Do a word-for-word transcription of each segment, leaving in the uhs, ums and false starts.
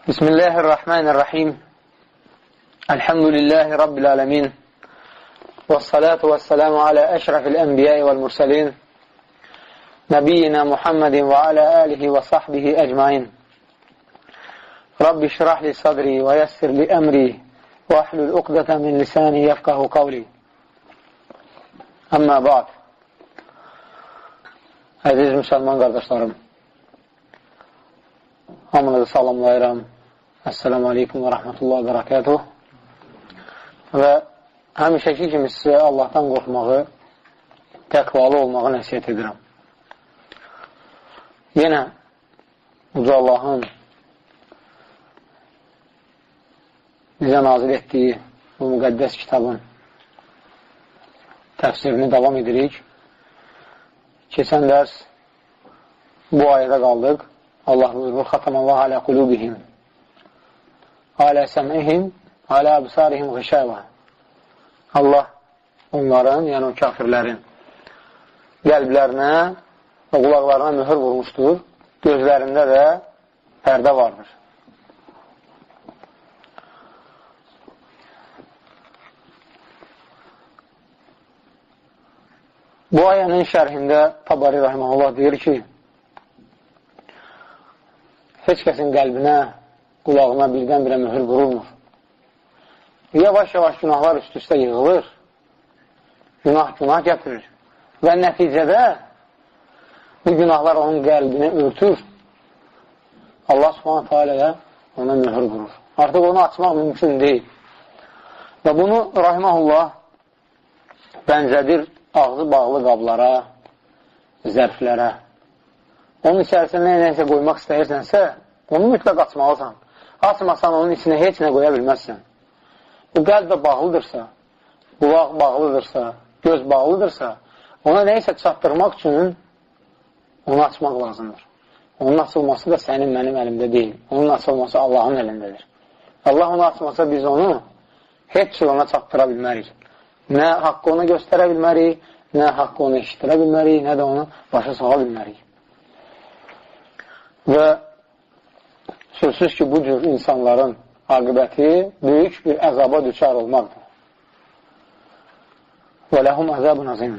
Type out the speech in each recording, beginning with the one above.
Bismillahirrahmanirrahim. Elhamdülillahi Rabbil alemin. Vessalatu vesselamu ala eşrafil enbiyai vel mursalin. Nebiyyina Muhammedin ve ala alihi ve sahbihi ecmain. Rabbi şirahli sadri ve yessir li emri ve ahlul uqdata min lisani yefkahu kavli. Amma ba'd. Əziz müsəlman qardaşlarım, hamınızı salamlayıram. Esselamu aleykum və rahmetullahi və barakatuh. Və həmişəki kimi sizə Allahdan qorxmağı, təqvalı olmağı nəsiyyət edirəm. Yenə Uca Allahın bizə nazil etdiyi bu müqəddəs kitabın təfsirini davam edirik. Keçən dərs bu ayədə qaldıq. Allah buyurur, xatamallahu alə qulubihim, alə səmihim, alə absarihim qışəvə. Allah onların, yəni o kafirlərin qəlblərinə və qulaqlarına mühür vurmuşdur. Gözlərində də pərdə vardır. Bu ayənin şərhində Tabari Rahiməhullah deyir ki, heç kəsin qəlbinə, qulağına birdən-birə mühür vurulmur. Yavaş-yavaş günahlar üst-üstə yığılır, günah-günah gətirir və nəticədə bu günahlar onun qəlbini örtür. Allah subhanətə aləyə ona mühür vurur. Artıq onu açmaq mümkün deyil. Və bunu Rahiməhullah bənzədir ağzı bağlı qablara, zərflərə. Onun içərisində nəyəsə qoymaq istəyirsənsə, onu mütləq açmalısan. Açmasan onun içinə heç nə qoya bilməzsən. Bu qəlb də bağlıdırsa, qulaq bağlıdırsa, göz bağlıdırsa, ona nəyəsə çatdırmaq üçün onu açmaq lazımdır. Onun açılması da sənin, mənim əlimdə deyil. Onun açılması Allahın əlindədir. Allah onu açmasa biz onu heç cür ona çatdıra bilmərik. Nə haqqı ona göstərə bilmərik, nə haqqı onu eşitdirə bilmərik, nə də onu başa sağa bilmərik. Və sözsüz ki, bu cür insanların aqibəti böyük bir əzaba düçar olmaqdır. Və ləhum əzabun azim.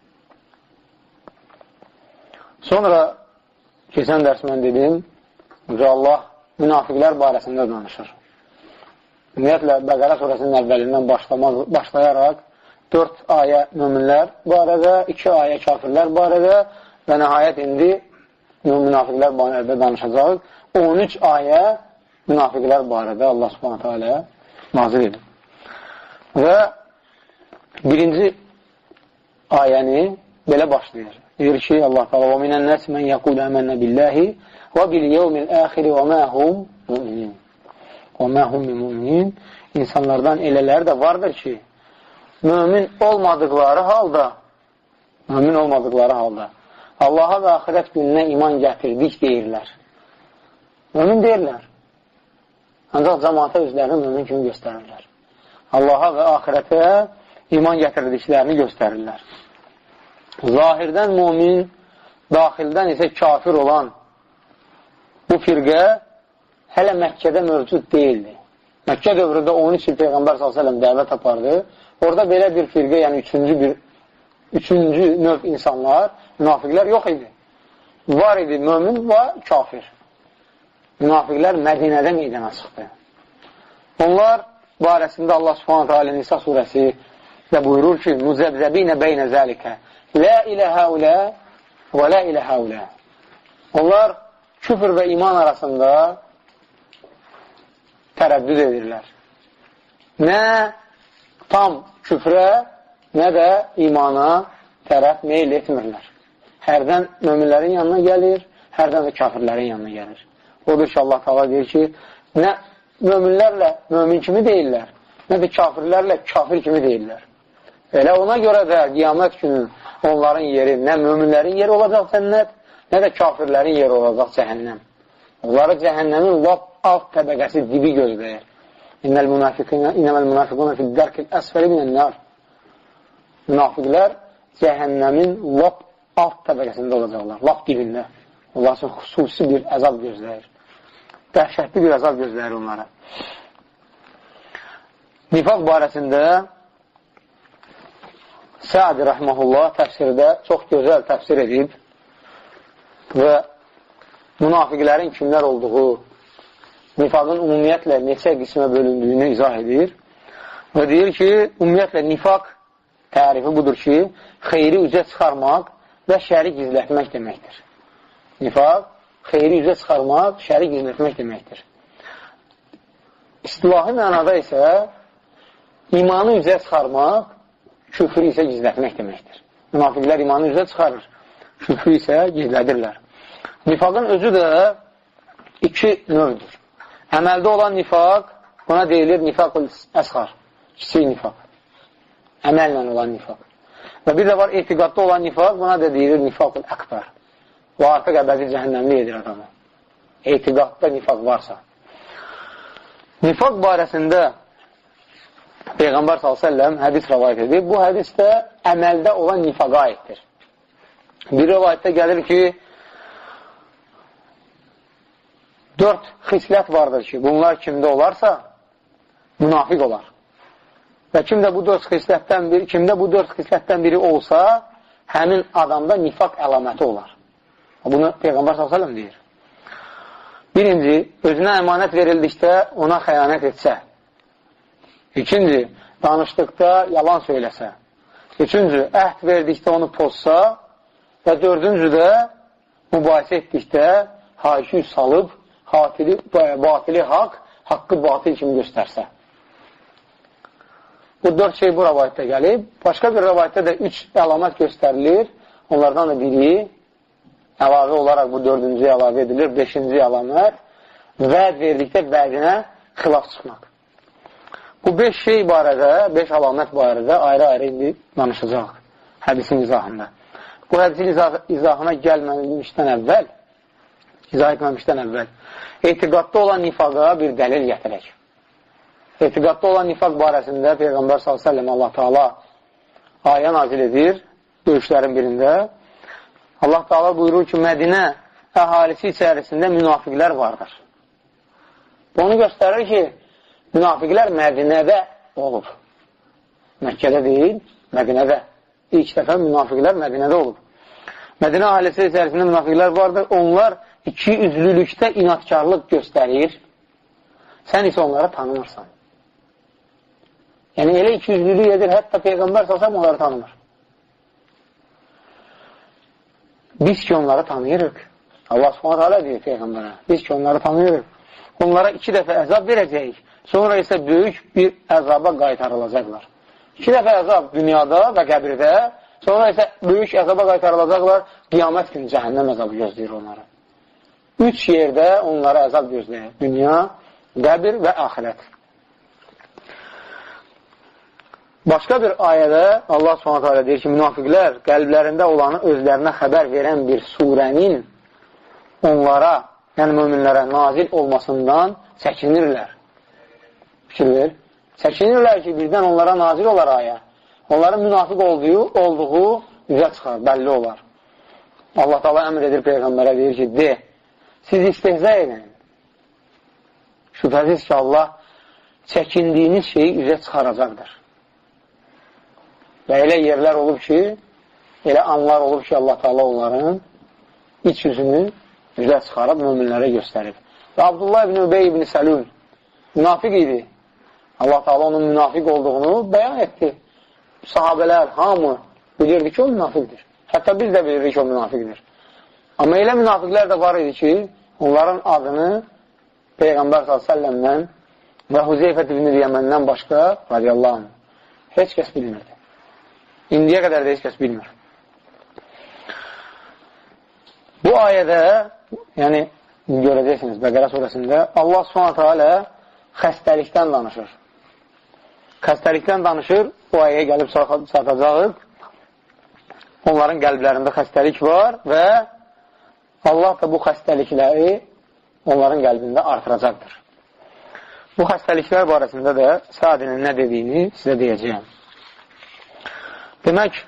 Sonra keçən dərs mən dedim, Allah münafiqlər barəsində danışır. Ümumiyyətlə, Bəqərə surəsinin əvvəlindən başlayaraq dörd ayə möminlər barədə, iki ayə kafirlər barədə və nəhayət indi münafiqlər barədə danışacaq. on üç ayə münafiqlər barədə Allah subhanətə alə nazil edir. Və birinci ayəni belə başlayır. Deyir ki, Allah təala və minən nəs mən yəqul əmənnə billəhi və bil yevmil əxiri və mə hum müminin. Və mə hum müminin. İnsanlardan elələri də vardır ki, mümin olmadıqları halda, mümin olmadıqları halda Allaha və axirət gününə iman gətirdik deyirlər. Mümin deyirlər. Ancaq cəmaata özlərini mümin kimi göstərirlər. Allaha və axirətə iman gətirdiklərini göstərirlər. Zahirdən mümin, daxildən isə kafir olan bu firqə hələ Məkkədə mövcud deyildi. Məkkə dövründə on üç il Peyğəmbər sallallahu əleyhi və səlləm dəvət apardı. Orada belə bir firqə, yəni üçüncü bir üçüncü növ insanlar, münafiqlər yox idi. Var idi mömin və kafir. Münafiqlər Mədinədə meydana çıxdı. Onlar barəsində Allah subhanətə alə Nisa surəsi də buyurur ki, Muzəbzəbinə beynə zəlikə Lə ilə həulə və lə ilə həulə. Onlar küfür və iman arasında tərəddüd edirlər. Nə tam küfrə, nə də imana tərəf meyil etmirlər. Hərdən möminlərin yanına gəlir, hərdən də kafirlərin yanına gəlir. Odur ki, Allah təala deyir ki, nə möminlərlə mömin kimi deyirlər, nə də kafirlərlə kafir kimi deyirlər. Elə ona görə də qiyamət günü onların yeri, nə möminlərin yeri olacaq cənnət, nə də kafirlərin yeri olacaq cəhənnəm. Onları cəhənnəmin lap alt təbəqəsi dibi gözləyir. İnnəl münafiquna fil dərkil əsfəli minən nar. Münafiqlər cəhənnəmin lap alt təbəqəsində olacaqlar, lap dibində. Allah üçün xüsusi bir əzab gözləyir. dəhşətli bir əzab gözləyir onlara. Nifaq barəsində Səadi rəhməhullah təfsirdə çox gözəl təfsir edib və münafiqlərin kimlər olduğu, nifaqın ümumiyyətlə neçə qismə bölündüyünü izah edir və deyir ki, ümumiyyətlə nifaq tərifi budur ki, xeyri üzə çıxarmaq və şəri gizlətmək deməkdir. Nifaq, xeyri üzə çıxarmaq, şəri gizlətmək deməkdir. İstilahi mənada isə imanı üzə çıxarmaq, küfrü isə gizlətmək deməkdir. Münafiqlər imanı üzə çıxarır, küfrü isə gizlədirlər. Nifaqın özü də iki növdür. Əməldə olan nifaq, buna deyilir nifaq-ül əsxar, kiçik nifaq. Əməllə olan nifaq. Və bir də var, etiqadda olan nifaq, buna da deyilir nifaq-ül əkbər. Və artıq əbədi cəhənnəmli edir adamı. Etiqadda nifaq varsa. Nifaq barəsində Peyğəmbər sallallahu əleyhi və səlləm hədis rəvayət edib. Bu hədis də əməldə olan nifaqa aiddir. Bir rəvayətdə gəlir ki, dörd xislət vardır ki, bunlar kimdə olarsa, münafiq olar. Və kimdə bu dörd xislətdən biri, kimdə bu dörd xislətdən biri olsa, həmin adamda nifaq əlaməti olar. Bunu Peyğəmbər sallallahu əleyhi və səlləm deyir. Birinci, özünə əmanət verildikdə ona xəyanət etsə. İkinci, danışdıqda yalan söyləsə. Üçüncü, əhd verdikdə onu pozsa. Və dördüncü də, mübahisə etdikdə haşi salıb, hatili, batili haqq, haqqı batil kimi göstərsə. Bu dörd şey bu rəvayətdə gəlib. Başqa bir rəvayətdə də üç əlamət göstərilir. Onlardan da biri əlavə olaraq bu dördüncü əlavə edilir. Beşinci əlamət vəd verdikdə vədinə xilaf çıxmaq. Bu beş şey barədə, beş əlamət barədə ayrı-ayrı indi danışacaq hədisin izahında. Bu hədisin izahına gəlməmişdən əvvəl, izah etməmişdən əvvəl etiqadda olan nifaqa bir dəlil gətirək. Etiqadda olan nifaq barəsində Peyğəmbər sallallahu əleyhi və səlləm Allah Taala ayə nazil edir döyüşlərin birində. Allah Taala buyurur ki, Mədinə əhalisi içərisində münafiqlər vardır. Bunu göstərir ki, münafiqlər Mədinədə olub. Məkkədə deyil, Mədinədə. İlk dəfə münafiqlər Mədinədə olub. Mədinə ailesi içərisində münafiqlər vardır. Onlar iki üzlülükdə inatkarlıq göstərir. Sən isə onları tanımırsan. Yəni, elə iki üzlülük edir, hətta Peyğəmbər salsam onları tanımır. Biz ki, onları tanıyırıq. Allah subhanət hələ deyir Peyğəmbərə. Biz ki, onları tanıyırıq. Onlara iki dəfə əzab verəcəyik. Sonra isə böyük bir əzaba qaytarılacaqlar. İki dəfə əzab dünyada və qəbirdə, sonra isə böyük əzaba qaytarılacaqlar, qiyamət günü cəhənnəm əzabı gözləyir onlara. Üç yerdə onlara əzab gözləyir. Dünya, qəbir və axirət. Başqa bir ayədə Allah subhanət hələ deyir ki, münafiqlər qəlblərində olanı özlərinə xəbər verən bir surənin onlara, yəni möminlərə nazil olmasından çəkinirlər. Fikir ver. Çəkinirlər ki, birdən onlara nazil olar ayə. Onların münafiq olduğu, olduğu üzə çıxar, bəlli olar. Allah Taala əmr edir Peyğəmbərə, deyir ki, de, siz istehza edin. Şübhəsiz ki, Allah çəkindiyiniz şeyi üzə çıxaracaqdır. Və elə yerlər olub ki, elə anlar olub ki, Allah Taala onların iç yüzünü üzə çıxarıb möminlərə göstərib. Və Abdullah ibn Übey ibn Səlul münafiq idi. Allah Taala onun münafiq olduğunu bəyan etdi. Sahabələr, hamı bilirdi ki, o münafiqdir. Hətta biz də bilirdik ki, o münafiqdir. Amma elə münafiqlər də var idi ki, onların adını Peyğəmbər sallallahu əleyhi və səlləmdən və Huzeyfət ibn Yəməndən başqa radiyallahu anh heç kəs bilmirdi. İndiyə qədər də heç kəs bilmir. Bu ayədə, yəni görəcəksiniz Bəqərə surəsində Allah subhanətə alə xəstəlikdən danışır. Xəstəlikdən danışır, bu ayəyə gəlib çatacağıq. Onların qəlblərində xəstəlik var və Allah da bu xəstəlikləri onların qəlbində artıracaqdır. Bu xəstəliklər barəsində də Sadinin nə dediyini sizə deyəcəyəm. Demək,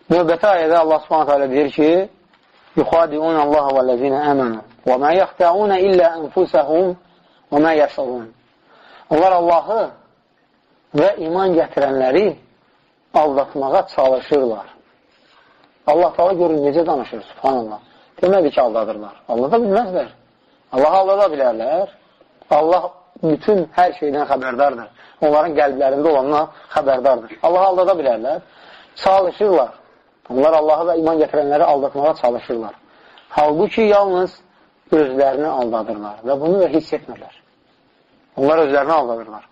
Növbəti ayədə Allah subhanətə alə deyir ki, يُخَادِعُونَ اللّٰهَ وَالَّذِينَ آمَنُوا وَمَا يَخْتَعُونَ إِلَّا أَنْفُسَهُمْ وَمَا يَشْعُرُونَ Onlar Allahı və iman gətirənləri aldatmağa çalışırlar. Allah Teala görün necə danışır, subhanallah. Demədi ki, aldadırlar. Aldada bilməzlər. Allahı aldada bilərlər. Allah bütün hər şeydən xəbərdardır. Onların qəlblərində olanla xəbərdardır. Allahı aldada bilərlər. Çalışırlar. Onlar Allahı və iman gətirənləri aldatmağa çalışırlar. Halbuki yalnız özlərini aldadırlar və bunu da hiss etmirlər. Onlar özlərini aldadırlar.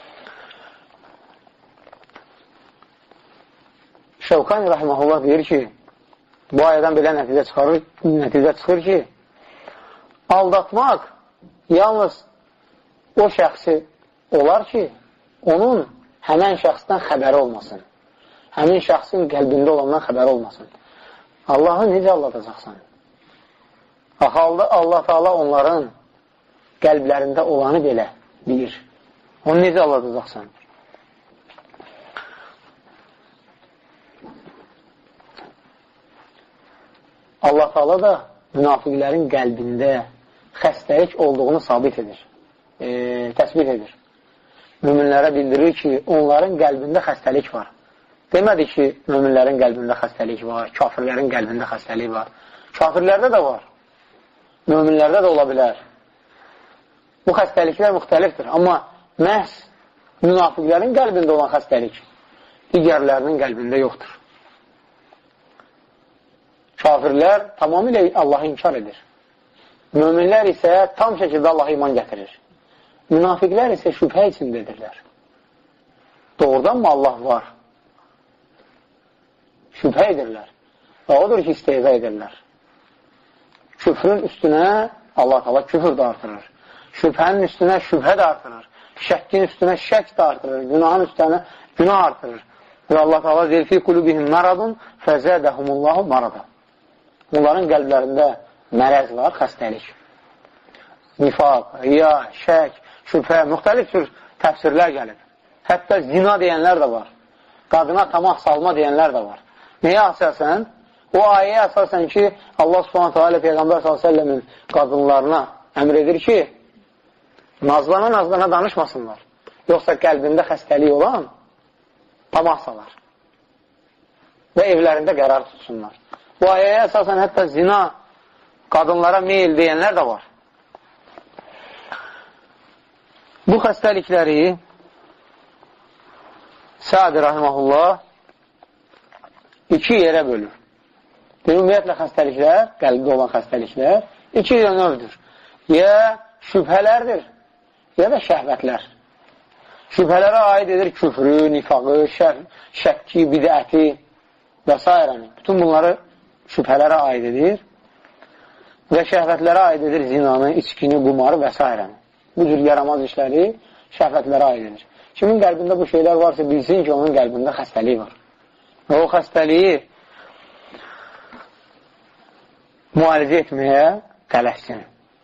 Şevkani rahiməhullah deyir ki, bu ayədən belə nəticə çıxarır, nəticə çıxır ki, aldatmaq yalnız o şəxsi olar ki, onun həmən şəxsdən xəbəri olmasın. Həmin şəxsin qəlbində olandan xəbəri olmasın. Allahı necə aldadacaqsan? Halda Allah Teala onların qəlblərində olanı belə bilir. Onu necə aldadacaqsan? Allah Teala da münafiqlərin qəlbində xəstəlik olduğunu sabit edir, e, təsbit edir. Müminlərə bildirir ki, onların qəlbində xəstəlik var. Demədi ki, müminlərin qəlbində xəstəlik var, kafirlərin qəlbində xəstəlik var. Kafirlərdə də var, müminlərdə də ola bilər. Bu xəstəliklər müxtəlifdir, amma məhz münafiqlərin qəlbində olan xəstəlik digərlərinin qəlbində yoxdur. Kafirlər tamamilə Allahı inkar edir. Möminlər isə tam şəkildə Allah'a iman gətirir. Münafiqlər isə şübhə içindədirlər. Doğrudan mı Allah var? Şübhə edirlər. Və odur ki, istehza edirlər. Küfrün üstünə Allah Teala küfür də artırır. Şübhənin üstünə şübhə də artırır. Şəkkin üstünə şək də artırır. Günahın üstünə günah artırır. Və Allah Teala deyir fi qulubihim maradun fəzədəhumullahu marada. Bunların qəlblərində mərəz var, xəstəlik. Nifaq, riya, şək, şübhə, müxtəlif tür təfsirlər gəlib. Hətta zina deyənlər də var. Qadına tamah salma deyənlər də var. Nəyə əsasən? O ayəyə əsasən ki, Allah subhanətə alə Peyğəmbər sallallahu əleyhi və səlləmin qadınlarına əmr edir ki, nazlana-nazlana danışmasınlar. Yoxsa qəlbində xəstəlik olan tamah salar. Və evlərində qərar tutsunlar. Bu ayəyə əsasən hətta zina, qadınlara meyil deyənlər də var. Bu xəstəlikləri Sa'di rahiməhullah iki yerə bölür. Ümumiyyətlə xəstəliklər, qəlbdə olan xəstəliklər iki növdür. Ya şübhələrdir, ya da şəhvətlər. Şübhələrə aid edir küfrü, nifaqı, şəkki, bidəti və s. Bütün bunları şübhələrə aid edir və şəhvətlərə aid edir zinanı, içkini, qumarı və s. Bu cür yaramaz işləri şəhvətlərə aid edir. Kimin qəlbində bu şeylər varsa bilsin ki, onun qəlbində xəstəlik var. Və o xəstəliyi müalicə etməyə tələssin.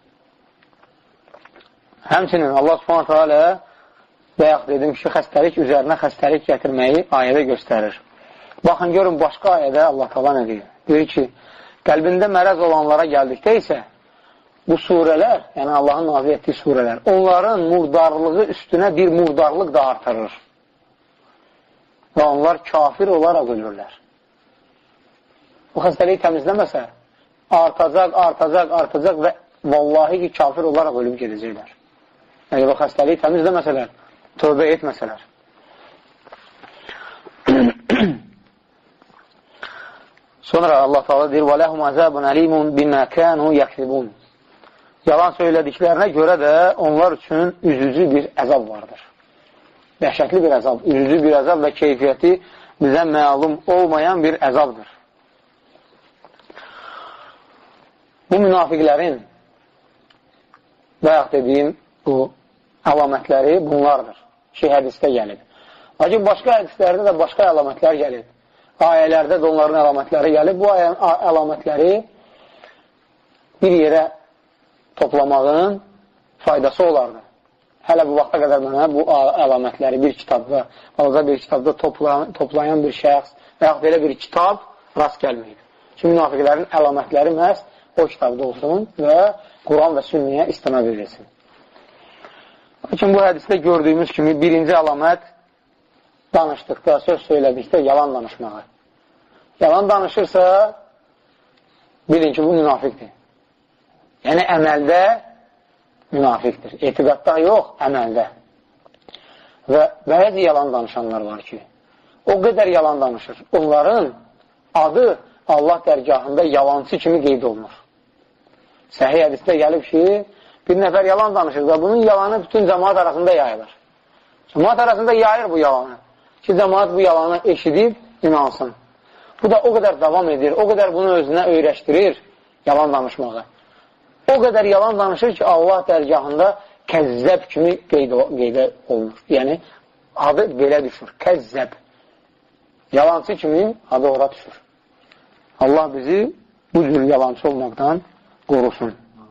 Həmçinin Allah subhanətə alə bayaq dedim ki, xəstəlik üzərinə xəstəlik gətirməyi ayədə göstərir. Baxın, görün, başqa ayədə Allah təala nə deyir? Deyir ki, qəlbində mərəz olanlara gəldikdə isə bu surələr, yəni Allahın nazil etdiyi surələr, onların murdarlığı üstünə bir murdarlıq da artırır. Və onlar kafir olaraq ölürlər. Bu xəstəliyi təmizləməsə, artacaq, artacaq, artacaq və vallahi ki, kafir olaraq ölüb gedəcəklər. Yəni, bu xəstəliyi təmizləməsələr, tövbə etməsələr. Sonra Allah Teala deyir: "Və ləhum azabun alimun bima kanu yaksibun." Yalan söylədiklərinə görə də onlar üçün üzücü bir əzab vardır. Dəhşətli bir əzab, üzücü bir əzab və keyfiyyəti bizə məlum olmayan bir əzabdır. Bu münafiqlərin bayaq dediyim bu əlamətləri bunlardır ki, hədisdə gəlib. Lakin başqa hədislərdə də başqa əlamətlər gəlib. Ayələrdə də onların əlamətləri gəlib. Bu əlamətləri bir yerə toplamağın faydası olardı. Hələ bu vaxta qədər mənə bu əlamətləri bir kitabda, balaca bir kitabda toplayan, toplayan bir şəxs və yaxud belə bir kitab rast gəlməyib. Ki, münafiqlərin əlamətləri məhz o kitabda olsun və Quran və sünniyə istinad edilsin. Lakin bu hədisdə gördüyümüz kimi birinci əlamət danışdıqda, söz söylədikdə yalan danışmağı. Yalan danışırsa, bilin ki, bu münafiqdir. Yəni, əməldə münafiqdir. Etiqadda yox, əməldə. Və bəzi yalan danışanlar var ki, o qədər yalan danışır. Onların adı Allah dərgahında yalancı kimi qeyd olunur. Səhih hədisdə gəlib ki, bir nəfər yalan danışır və bunun yalanı bütün cəmaat arasında yayılır. Cəmaat arasında yayır bu yalanı. Ki, cəmaat bu yalanı eşidib, inansın. Bu da o qədər davam edir, o qədər bunu özünə öyrəşdirir, yalan danışmağı. O qədər yalan danışır ki, Allah dərgahında kəzzəb kimi qeydə olunur. Yəni, adı belə düşür, kəzzəb. Yalancı kimi adı ora düşür. Allah bizi bu cür yalancı olmaqdan qorusun.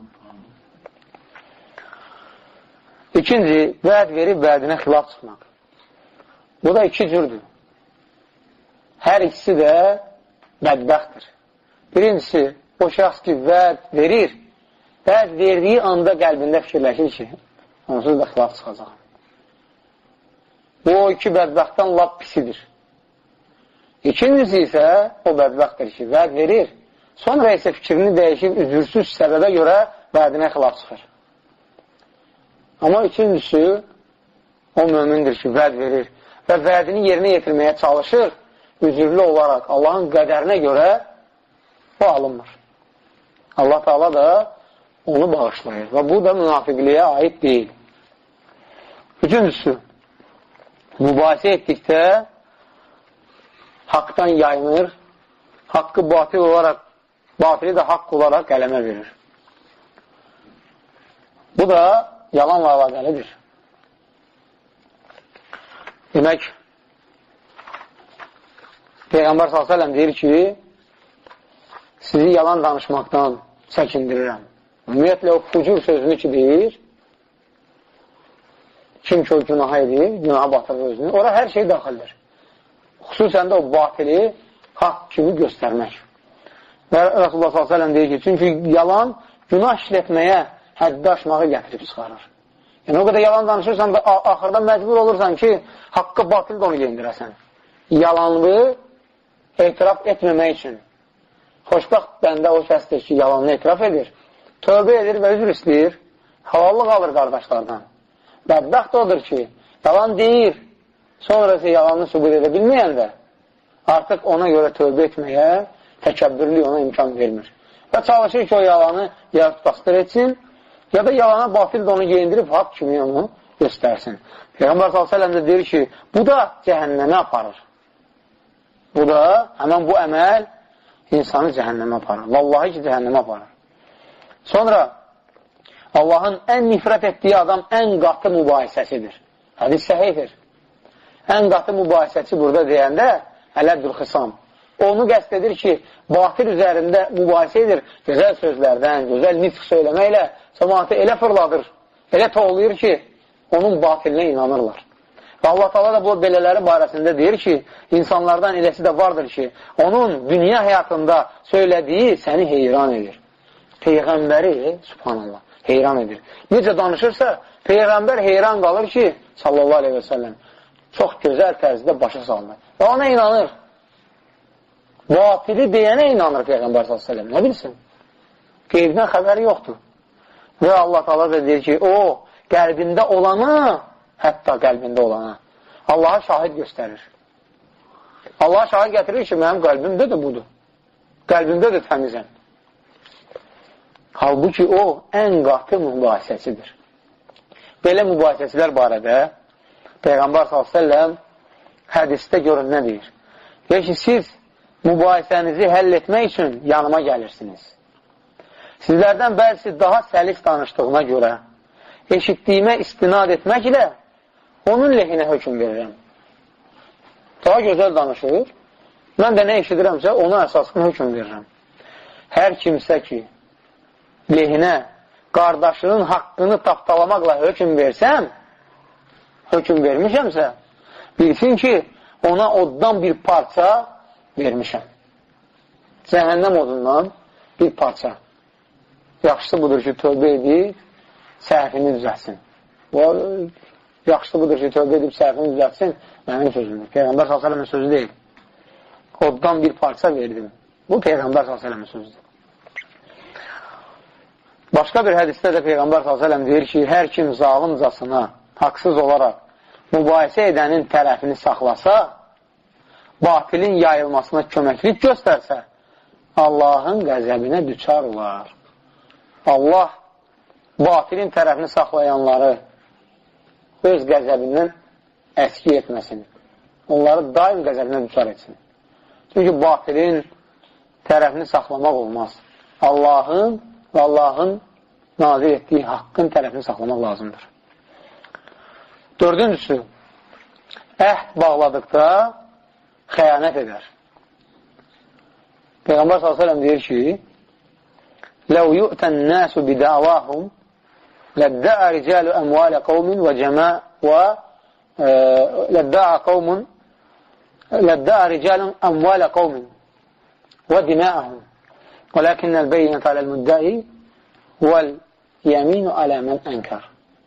İkinci, vəd verib vədinə xilaf çıxmaq. Bu da iki cürdür. Hər ikisi də bədbəxtdir. Birincisi, o şəxs ki, vəd verir, vəd verdiyi anda qəlbində fikirləşir ki, onsuz da xilaf çıxacaq. Bu, o iki bədbəxtdən lap pisidir. İkincisi isə o bədbəxtdir ki, vəd verir, sonra isə fikrini dəyişib, üzürsüz səbəbə görə vədinə xilaf çıxır. Amma üçüncüsü, o mömindir ki, vəd verir və vədini yerinə yetirməyə çalışır, üzürlü olaraq Allahın qədərinə görə o alınmır. Allah Teala da onu bağışlayır və bu da münafiqliyə aid deyil. Üçüncüsü, mübahisə etdikdə haqdan yayınır, haqqı batil olaraq, batili də haqq olaraq qələmə verir. Bu da yalanla əlaqəlidir. Demək, Peyğəmbər sallallahu əleyhi və səlləm deyir ki, sizi yalan danışmaqdan çəkindirirəm. Ümumiyyətlə, o fucur sözünü ki deyir, kim ki o günaha edir, günaha batırır özünü, ora hər şey daxildir. Xüsusən də o batili haqq kimi göstərmək. Və Rasulullah sallallahu əleyhi və səlləm deyir ki, çünki yalan günah işlətməyə həddi aşmağı gətirib çıxarır. Yəni, o qədər yalan danışırsan da axırda məcbur olursan ki, haqqa batil də onu yendirəsən. Yalanlı etiraf etməmək üçün. Xoşbaxt bəndə o kəsdir ki, yalanını etiraf edir, tövbə edir və üzr istəyir, halallıq alır qardaşlardan. Bədbəxt odur ki, yalan deyir, sonrası yalanını sübut edə bilməyən də artıq ona görə tövbə etməyə təkəbbürlük ona imkan vermir. Və çalışır ki, o yalanı ya bastır etsin, ya da yalana batil də onu geyindirib haqq kimi onu göstərsin. Peyğəmbər sallallahu əleyhi və səlləm də deyir ki, bu da cəhənnəmə aparır. Bu da, həmən bu əməl insanı cəhənnəmə aparır. Vallahi ki, cəhənnəmə aparır. Sonra, Allahın ən nifrət etdiyi adam ən qatı mübahisəsidir. Hədis səhiydir. Ən qatı mübahisəsi burada deyəndə ələddül xisam. Onu qəst edir ki, batil üzərində mübahisə edir, gözəl sözlərdən, gözəl nitq söyləməklə cəmaatı elə fırladır, elə toğlayır ki, onun batilinə inanırlar. Və Allah Teala da bu belələri barəsində deyir ki, insanlardan eləsi də vardır ki, onun dünya həyatında söylədiyi səni heyran edir. Peyğəmbəri, subhanallah, heyran edir. Necə danışırsa, Peyğəmbər heyran qalır ki, sallallahu aleyhi və səlləm, çox gözəl tərzdə başa saldı. Və ona inanır. Batili deyənə inanır Peyğəmbər sallallahu aleyhi və səlləm. Nə bilsin? Qeybdən xəbəri yoxdur. Və Allah Teala da deyir ki, o, qəlbində olanı, hətta qəlbində olanı, Allaha şahid göstərir. Allaha şahid gətirir ki, mənim qəlbimdə də budur. Qəlbimdə də təmizəm. Halbuki o, ən qatı mübahisəsidir. Belə mübahisəsilər barədə Peyğəmbər sallallahu əleyhi və səlləm hədisdə görün nə deyir? Deyir ki, siz mübahisənizi həll etmək üçün yanıma gəlirsiniz. Sizlərdən bəzisi daha səlis danışdığına görə eşitdiyimə istinad etməklə onun lehinə hökm verirəm. Daha gözəl danışır, mən də nə eşidirəmsə ona əsasını hökm verirəm. Hər kimsə ki, lehinə qardaşının haqqını tapdalamaqla hökm versəm, hökm vermişəmsə, bilsin ki, ona oddan bir parça vermişəm. cəhənnəm odundan bir parça. Yaxşısı budur ki, tövbə edib, səhvini düzətsin. Yaxşısı budur ki, tövbə edib, səhvini düzətsin, mənim sözümdür. Peyğəmbər sallallahu əleyhi və səlləm sözü deyil. Oddan bir parça verdim. Bu, Peyğəmbər sallallahu əleyhi və səlləm sözüdür. Başqa bir hədisdə də Peyğəmbər sallallahu əleyhi və səlləm deyir ki, hər kim zalımcasına, haqsız olaraq mübahisə edənin tərəfini saxlasa, batilin yayılmasına köməklik göstərsə, Allahın qəzəbinə düçar olar. Allah batilin tərəfini saxlayanları öz qəzəbindən əski etməsin. Onları daim qəzəbinə düçar etsin. Çünki batilin tərəfini saxlamaq olmaz. Allahın və Allahın nazir etdiyi haqqın tərəfini saxlamaq lazımdır. Dördüncüsü, əhd bağladıqda xəyanət edər. Peyğəmbər sallallahu əleyhi və səlləm deyir ki, لو يؤتى الناس بدعواهم لادعى رجال أموال قوم وجماع و لادعى قوم لادعى رجال أموال قوم ودماءهم ولكن البينة على المدعي واليمين على من أنكر.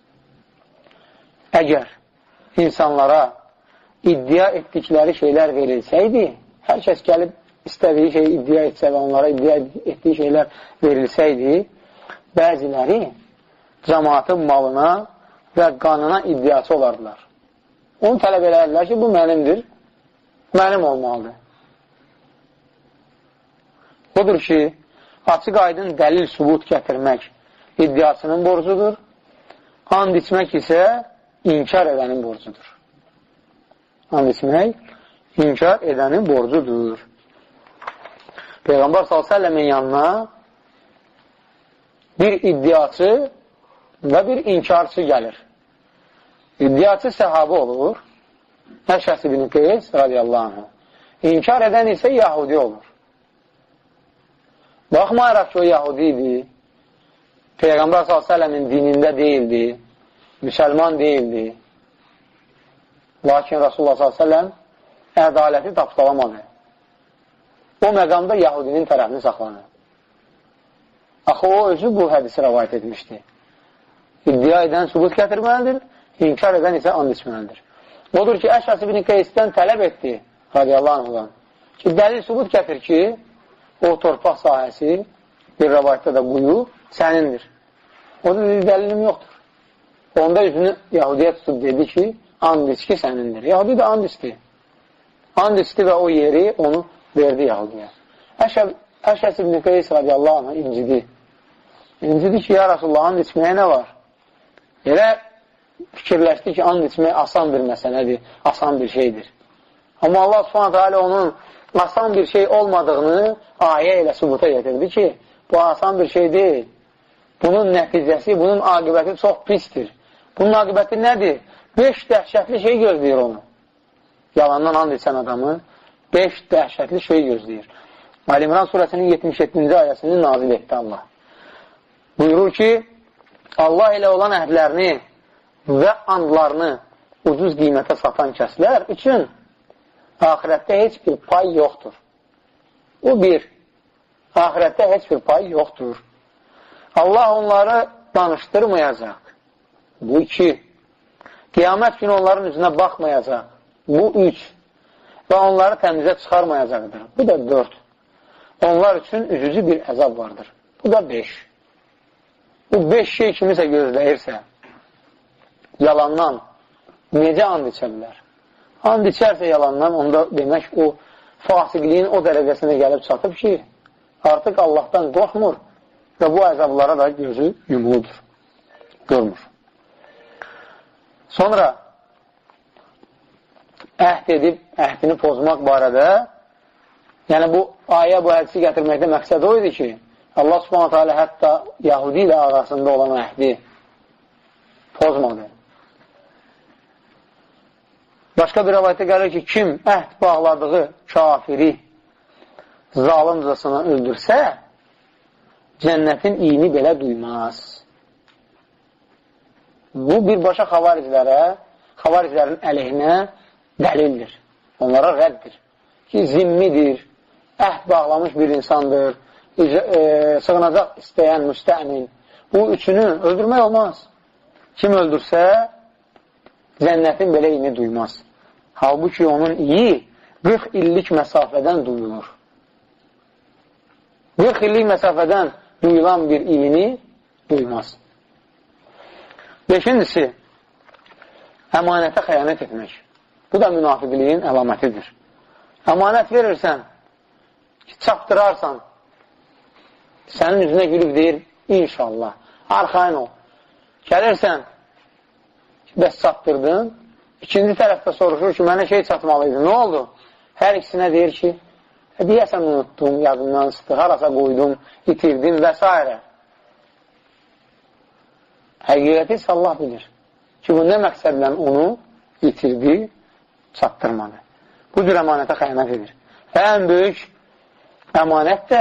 Əgər insanlara iddia etdikləri şeylər verilsəydi, hər kəs gəlib istədiyi şeyi iddia etsə və onlara iddia etdiyi şeylər verilsəydi, bəziləri cəmaatın malına və qanına iddiası olardılar. Onu tələb elədilər ki, bu mənimdir, mənim olmalıdır. Budur ki, açıq aydın dəlil sübut gətirmək iddiasının borcudur, and içmək isə inkar edənin borcudur. And içmək inkar edənin borcudur. Peyğəmbər sallallahu əleyhi və səlləmin yanına bir iddiaçı və bir inkarçı gəlir. İddiaçı səhabə olur, Əşəs ibn Qeys radiyallahu anh. İnkar edən isə Yahudi olur. Baxmayaraq ki, o Yahudi idi, Peyğəmbər sallallahu əleyhi və səlləmin dinində deyildi, müsəlman deyildi. Lakin Rasulullah sallallahu əleyhi və səlləm ədaləti tapdalamadı. O məqamda Yahudinin tərəfini saxlanır. Axı, o özü bu hədisi rəvayət etmişdi. İddia edən sübut gətirməlidir, inkar edən isə and içməlidir. Odur ki, Əşəs ibn Qeysdən tələb etdi, radiyallahu anhudan, ki, dəlil sübut gətir ki, o torpaq sahəsi, bir rəvayətdə də quyu, sənindir. O da dedi, dəlilim yoxdur. Onda üzünü Yahudiyə tutub dedi ki, and iç ki, sənindir. Yahudi də and içdi. And içdi və o yeri onu verdi Yahudiyə. Əşəs ibn Qeys radiyallahu anh incidi. İncidi ki, ya Rasulullah, and içməyə nə var? Elə fikirləşdi ki, and içmək asan bir məsələdir, asan bir şeydir. Amma Allah subhanətə alə onun asan bir şey olmadığını ayə ilə sübuta getirdi ki, bu asan bir şey deyil. Bunun nəticəsi, bunun aqibəti çox pisdir. Bunun aqibəti nədir? Beş dəhşətli şey gözləyir onu. Yalandan and içən adamı beş dəhşətli şey gözləyir. Əl-İmran surəsinin yetmiş yeddinci ayəsini nazil etdi Allah. Buyurur ki, Allah ilə olan əhdlərini və andlarını ucuz qiymətə satan kəslər üçün ahirətdə heç bir pay yoxdur. Bu bir, ahirətdə heç bir pay yoxdur. Allah onları danışdırmayacaq. Bu iki, qiyamət günü onların üzünə baxmayacaq. Bu üç, və onları təmizə çıxarmayacaqdır. Bu da dörd. Onlar üçün üzücü bir əzab vardır. Bu da beş. Bu beş şey kimisə gözləyirsə, yalandan necə and içə bilər? And içərsə yalandan, onda demək o fasiqliyin o dərəcəsinə gəlib çatıb ki, artıq Allahdan qorxmur və bu əzablara da gözü yumuludur, görmür. Sonra əhd edib, əhdini pozmaq barədə, yəni bu ayə, bu hədisi gətirməkdə məqsəd o idi ki, Allah subhanətə alə hətta Yahudi ilə arasında olan əhdi pozmadı. Başqa bir rəvayətdə gəlir ki, kim əhd bağladığı kafiri zalımcasına öldürsə, cənnətin iyini belə duymaz. Bu, birbaşa xavariclərə, xavariclərin əleyhinə dəlildir. Onlara rəddir. Ki, zimmidir, əhd bağlamış bir insandır, e, sığınacaq istəyən müstəmin. Bu üçünü öldürmək olmaz. Kim öldürsə, cənnətin belə ini duymaz. Halbuki onun iyi qırx illik məsafədən duyulur. qırx illik məsafədən duyulan bir iyini duymaz. Beşincisi, əmanətə xəyanət etmək. Bu da münafiqliyin əlamətidir. Əmanət verirsən, çapdırarsan, sənin üzünə gülüb deyir, inşallah, arxain ol. Gəlirsən, bəs çapdırdın, ikinci tərəfdə soruşur ki, mənə şey çatmalıydı, nə oldu? Hər ikisinə deyir ki, deyəsən unutdum, yadımdan çıxdı, harasa qoydum, itirdim və s. Həqiqəti isə Allah bilir ki, bu nə məqsədlə onu itirdi, çatdırmadı. Bu cür əmanətə xəyanət edir. Və ən böyük əmanət də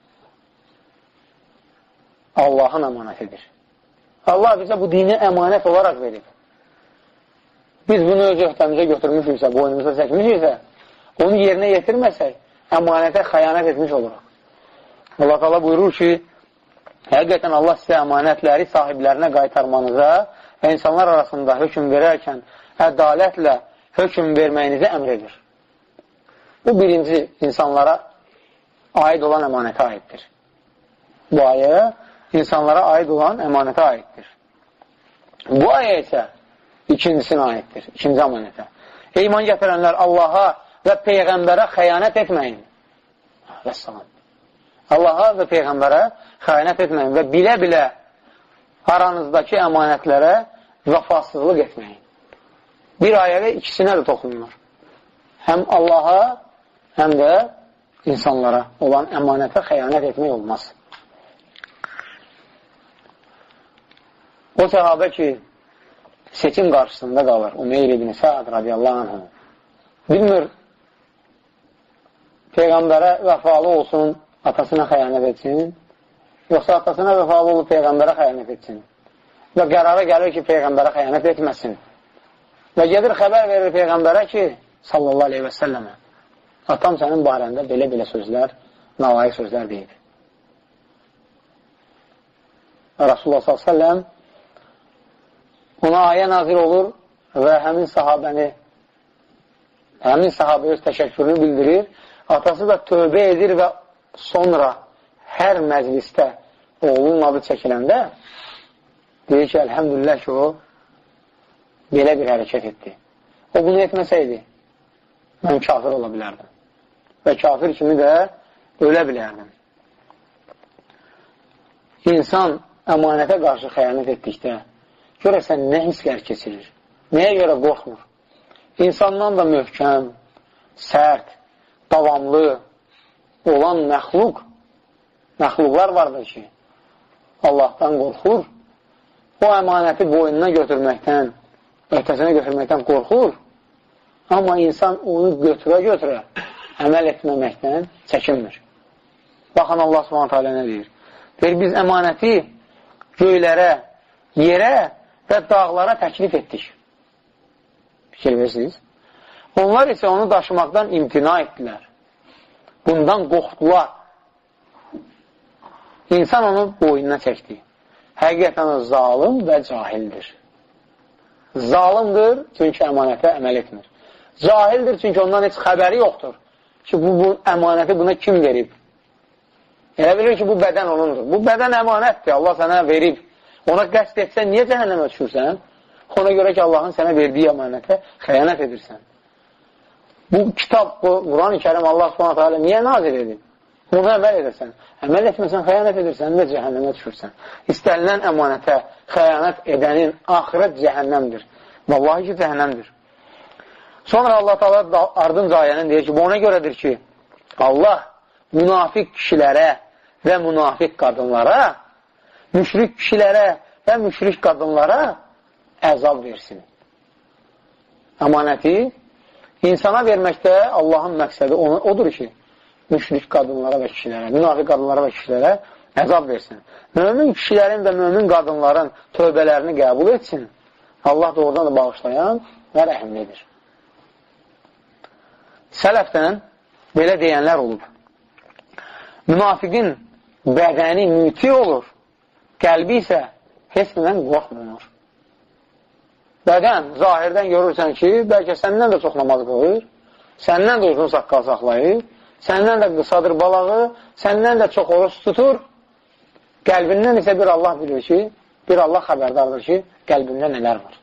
Allahın əmanətidir. Allah bizə bu dini əmanət olaraq verir. Biz bunu öz öhdəmizə götürmüşüksə, boynumuza çəkmişiksə, onu yerinə yetirməsək, əmanətə xəyanət etmiş oluruq. Allah Allah buyurur ki, həqiqətən Allah sizə əmanətləri sahiblərinə qaytarmanıza və insanlar arasında hökm verərkən ədalətlə hökm verməyinizi əmr edir. Bu birinci insanlara aid olan əmanətə aiddir. Bu ayə insanlara aid olan əmanətə aiddir. Bu ayə isə ikincisinə aiddir, ikinci əmanətə. Ey iman gətirənlər, Allaha və Peyğəmbərə xəyanət etməyin. Vəssalam. Allaha və Peyğəmbərə xəyanət etməyin və bilə-bilə aranızdakı əmanətlərə vəfasızlıq etməyin. Bir ayələ ikisinə də toxunulur. Həm Allaha, həm də insanlara olan əmanətə xəyanət etmək olmaz. O səhabə ki, seçim qarşısında qalır, Umeyr ibn Sa'd radiyallahu anh, bilmir, Peyğəmbərə vəfalı olsun, atasına xəyanət etsin, yoxsa atasına vəfalı olub Peyğəmbərə xəyanət etsin. Və qərara gəlir ki, Peyğəmbərə xəyanət etməsin. Və gedir xəbər verir Peyğəmbərə ki, sallallahu aleyhi və səlləmə, atam sənin barəndə belə-belə sözlər, nalayiq sözlər deyib. Rasulullah sallallahu aleyhi və səlləm ona ayə nazir olur və həmin sahabəni, həmin sahabə öz təşəkkürünü bildirir. Atası da tövbə edir və sonra hər məclisdə oğlunun adı çəkiləndə deyir ki, əlhəmdülillah ki, o belə bir hərəkət etdi. O bunu etməsəydi, mən kafir ola bilərdim. Və kafir kimi də ölə bilərdim. İnsan əmanətə qarşı xəyanət etdikdə görəsən nə hisslər keçirir? Nəyə görə qorxmur? İnsandan da möhkəm, sərt, davamlı olan məxluq, məxluqlar vardır ki, Allahdan qorxur, o əmanəti boynuna götürməkdən, öhtəsinə götürməkdən qorxur, amma insan onu götürə-götürə əməl etməməkdən çəkinmir. Baxın, Allah subhanət hələ nə deyir? Deyir, biz əmanəti göylərə, yerə və dağlara təklif etdik. Fikir verirsiniz? Onlar isə onu daşımaqdan imtina etdilər. Bundan qorxdular. İnsan onu boynuna çəkdi. Həqiqətən o zalim və cahildir. Zalimdir, çünki əmanətə əməl etmir. Cahildir, çünki ondan heç xəbəri yoxdur ki, bu, bu əmanəti buna kim verib? Elə bilir ki, bu bədən onundur. Bu bədən əmanətdir, Allah sənə verib. Ona qəsd etsən, niyə cəhənnəmə düşürsən? Ona görə ki, Allahın sənə verdiyi əmanətə xəyanət edirsən. Bu kitab, bu Quran-ı Kərim Allah subhanətə alə niyə nazil edib? Ona əməl edirsən. Əməl etməsən, xəyanət edirsən və cəhənnəmə düşürsən. İstənilən əmanətə xəyanət edənin axirət cəhənnəmdir. Vallahi ki, cəhənnəmdir. Sonra Allah Teala ardınca ayənin deyir ki, bu ona görədir ki, Allah münafiq kişilərə və münafiq qadınlara, müşrik kişilərə və müşrik qadınlara əzab versin. Əmanəti insana verməkdə Allahın məqsədi odur ki, müşrik qadınlara və kişilərə, münafiq qadınlara və kişilərə əzab versin. Mömin kişilərin və mömin qadınların tövbələrini qəbul etsin. Allah doğrudan da bağışlayan və rəhimlidir. Sələfdən belə deyənlər olub. münafiqin bədəni müti olur, qəlbi isə heç nədən qorxmur. Bədən, zahirdən görürsən ki, bəlkə səndən də çox namaz qılır, səndən də uzun saqqal saxlayır, səndən də qısadır balağı, səndən də çox oruç tutur, qəlbindən isə bir Allah bilir ki, bir Allah xəbərdardır ki, qəlbində nələr var.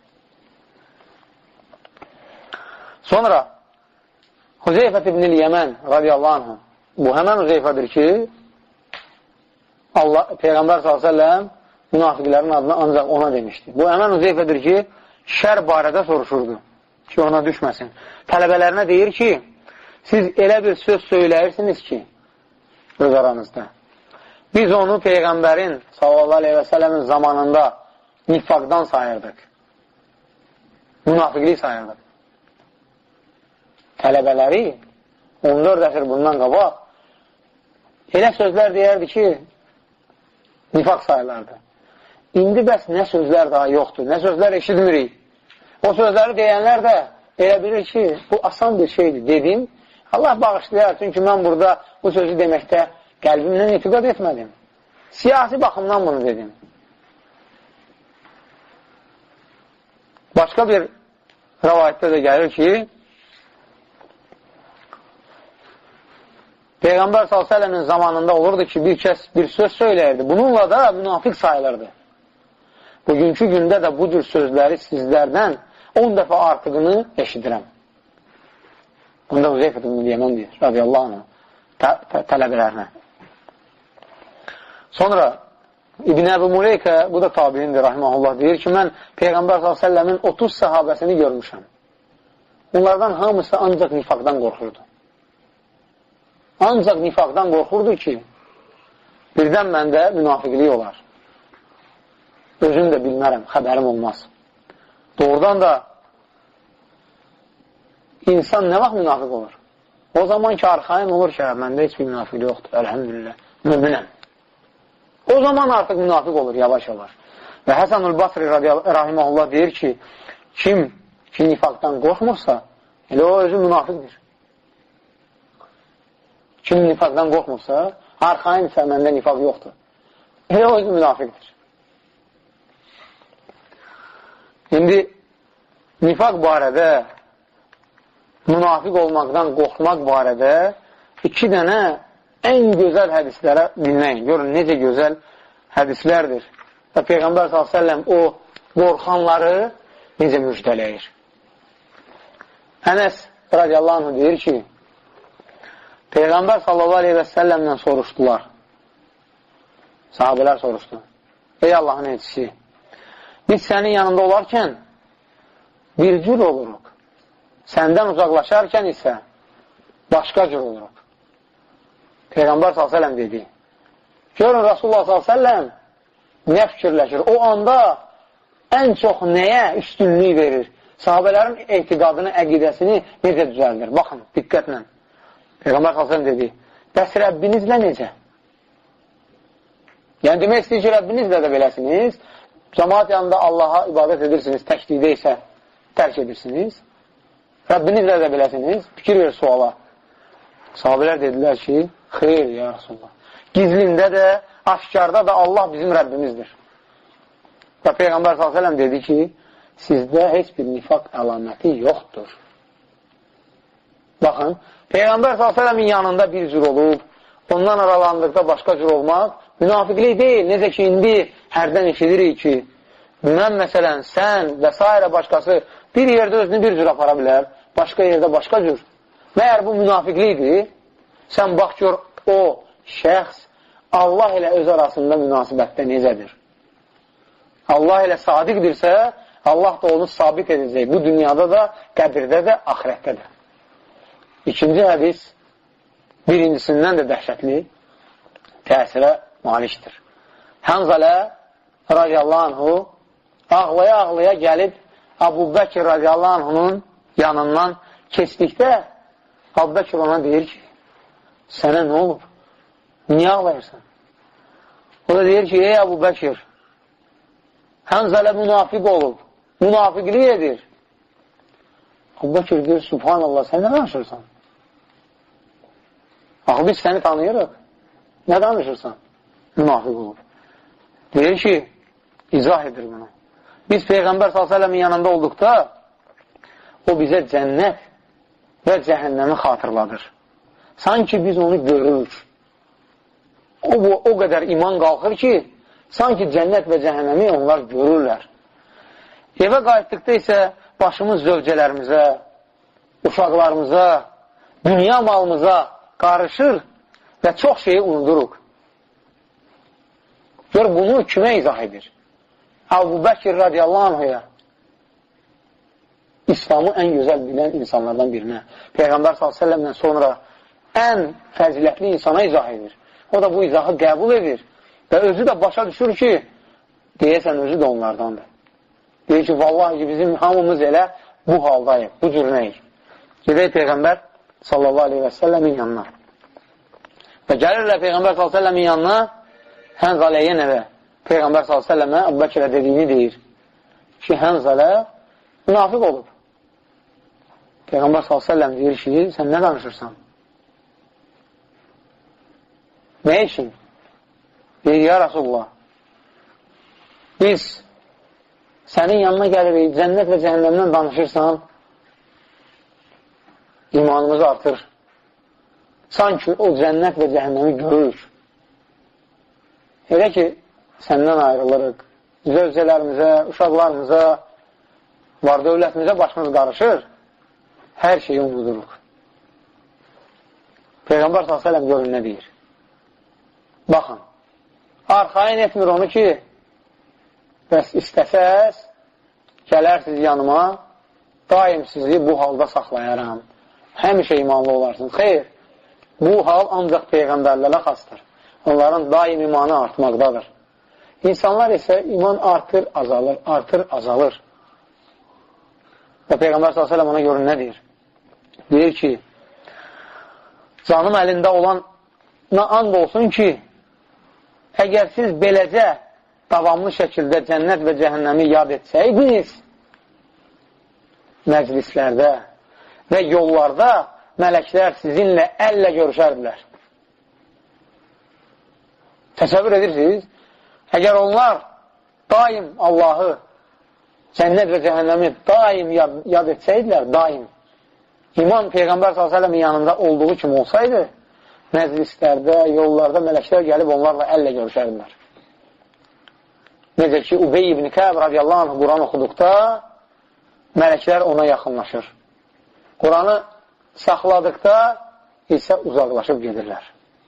Sonra Huzeyfət ibn-i Yəmən radiyallahu anh, bu həmən Huzeyfədir ki, Allah, Peyğəmbər sallallahu aleyhi ve sellem münafiqlərin adını ancaq ona demişdi. Bu həmən Huzeyfədir ki, şər barədə soruşurdu ki, ona düşməsin. Tələbələrinə deyir ki, siz elə bir söz söyləyirsiniz ki, öz aranızda. Biz onu Peyğəmbərin sallallahu aleyhi və səlləmin zamanında nifaqdan sayırdıq. Münafiqlik sayırdıq. Tələbələri on dörd əsr bundan qabaq elə sözlər deyərdi ki, nifaq sayılardı. İndi bəs nə sözlər daha yoxdur, nə sözlər eşitmirik. O sözləri deyənlər də elə bilir ki, bu asan bir şeydir dedim. Allah bağışlayar, çünki mən burada bu sözü deməkdə qəlbimdən etiqad etmədim. Siyasi baxımdan bunu dedim. Başqa bir rəvayətdə də gəlir ki, Peyğəmbər sallallahu əleyhi və səlləmin zamanında olurdu ki, bir kəs bir söz söyləyirdi. Bununla da münafiq sayılırdı. Bugünkü gündə də bu cür sözləri sizlərdən on dəfə artıqını eşidirəm. Bunda Huzeyfət ibn-i Yəmən deyir, radiyallahu anh, tələbələrinə. Sonra İbn Əbu Muleykə, bu da tabiindir, rahiməhullah, deyir ki, mən Peyğəmbər sallallahu əleyhi və səlləmin otuz səhabəsini görmüşəm. Bunlardan hamısı ancaq nifaqdan qorxurdu. Ancaq nifaqdan qorxurdu ki, birdən məndə münafiqlik olar. Özüm də bilmərəm, xəbərim olmaz. Doğrudan da insan nə vaxt münafiq olur? O zaman ki, arxain olur ki, məndə heç bir münafiqlik yoxdur, əlhəmdülillah, müminəm. O zaman artıq münafiq olur, yavaş-yavaş. Və Həsən-ül Basri rahiməhullah deyir ki, kim ki nifaqdan qorxmursa, elə o özü münafiqdir. Kim nifaqdan qorxmursa, arxain isə məndə nifaq yoxdur. Elə o özü münafiqdir. İndi nifaq barədə, münafiq olmaqdan qorxmaq barədə iki dənə ən gözəl hədislərə dinləyin. Görün, necə gözəl hədislərdir. Və Peyğəmbər sallallahu əleyhi və səlləm o qorxanları necə müjdələyir. Ənəs radiyallahu anh deyir ki, Peyğəmbər sallallahu aleyhi və səlləmdən soruşdular. Sahabələr soruşdu. Ey Allahın elçisi, biz sənin yanında olarkən bir cür oluruq. Səndən uzaqlaşarkən isə başqa cür oluruq. Peyğəmbər sallallahu aleyhi və səlləm dedi. Görün, Rasulullah sallallahu aleyhi və səlləm nə fikirləşir? O anda ən çox nəyə üstünlük verir? Sahabələrin etiqadını, əqidəsini necə düzəldir? Baxın, diqqətlə. Peyğəmbər sallallahu əleyhi və səlləm dedi, bəs Rəbbinizlə necə? Yəni, demək istəyir ki, Rəbbinizlə də beləsiniz, cəmaat yanında Allaha ibadət edirsiniz, təklikdə isə tərk edirsiniz. Rəbbinizlə də beləsiniz, fikir verir suala. Sahabələr dedilər ki, xeyr, ya Rasulullah. Gizlində də, aşkarda da Allah bizim Rəbbimizdir. Və Peyğəmbər sallallahu əleyhi və səlləm dedi ki, sizdə heç bir nifaq əlaməti yoxdur. Baxın, Peyğəmbər sallallahu əleyhi və səlləmin yanında bir cür olub, ondan aralandıqda başqa cür olmaq münafiqlik deyil. Necə ki, indi hərdən eşidirik ki, mən məsələn, sən və s. başqası bir yerdə özünü bir cür apara bilər, başqa yerdə başqa cür. Məyər bu münafiqlikdir? Sən bax gör, o şəxs Allah ilə öz arasında münasibətdə necədir? Allah ilə sadiqdirsə, Allah da onu sabit edəcək. Bu dünyada da, qəbirdə də, axirətdə də. İkinci hədis birincisindən də dəhşətli təsirə malikdir. Hanzalə radiyallahu anhu ağlaya-ağlaya gəlib Əbu Bəkir radiyallahu anhunun yanından keçdikdə Əbu Bəkir ona deyir ki, sənə nə olur? Niyə ağlayırsan? O da deyir ki, ey Əbu Bəkir, Hanzalə münafiq olub, münafiqlik edir. Əbu Bəkir deyir, subhanallah, sən nə danışırsan? Axı biz səni tanıyırıq. Nə danışırsan? Münafiq olub. Deyir ki, izah edir bunu. Biz Peyğəmbər sallallahu əleyhi və səlləmin yanında olduqda o bizə cənnət və cəhənnəmi xatırladır. Sanki biz onu görürük. O, o qədər iman qalxır ki, sanki cənnət və cəhənnəmi onlar görürlər. Evə qayıtdıqda isə başımız zövcələrimizə, uşaqlarımıza, dünya malımıza qarışır və çox şeyi unuduruq. Gör, bunu kimə izah edir? Əbu Bəkir radiyallahu anhaya, İslamı ən gözəl bilən insanlardan birinə, Peyğəmbər sallallahu əleyhi və səlləmdən sonra ən fəzilətli insana izah edir. O da bu izahı qəbul edir və özü də başa düşür ki, deyəsən özü də onlardandır. Deyir ki, vallahi ki, bizim hamımız elə bu haldayıq, bu cürünəyik. Gedək Peyğəmbər sallallahu aleyhi və səlləmin yanına. Və gəlirlər Peyğəmbər sallallahu aleyhi və səlləmin yanına, Hənzaləyə nəvə? Peyğəmbər sallallahu aleyhi və səlləmə Əbu Bəkirə dediyini deyir ki, Hənzalə münafiq olub. Peyğəmbər sallallahu aleyhi və səlləm deyir ki, sən nə danışırsan? Nə üçün? Deyir, ya Rasulullah, biz sənin yanına gəlirik, cənnət və cəhənnəmdən danışırsan, imanımız artır. Sanki o cənnət və cəhənnəmi görürük. Elə ki, səndən ayrılırıq, zövcələrimizə, uşaqlarımıza, var dövlətimizə başımız qarışır, hər şeyi unuduruq. Peyğəmbər sallallahu əleyhi və səlləm görün nə deyir? Baxın, arxayın etmir onu ki, bəs istəsəz, gələrsiz yanıma, daim sizi bu halda saxlayaram. Həmişə imanlı olarsınız. Xeyr, bu hal ancaq Peyğəmbərlərə xasdır. Onların daim imanı artmaqdadır. İnsanlar isə iman artır, azalır, artır, azalır. Və Peyğəmbər sallallahu əleyhi və səlləm ona görün nə deyir? Deyir ki, canım əlində olana and olsun ki, əgər siz beləcə davamlı şəkildə cənnət və cəhənnəmi yad etsəydiniz, məclislərdə və yollarda mələklər sizinlə əllə görüşərdilər. Təsəvvür edirsiniz? Əgər onlar daim Allahı, cənnət və cəhənnəmi daim yad, yad etsəydilər, daim iman Peyğəmbər sallallahu əleyhi və səlləmin yanında olduğu kimi olsaydı, məclislərdə, yollarda mələklər gəlib onlarla əllə görüşərdilər. Necə ki, Ubey ibn Kəb radiyallahu anh Quran oxuduqda mələklər ona yaxınlaşır. Quranı saxladıqda isə uzaqlaşıb gedirlər.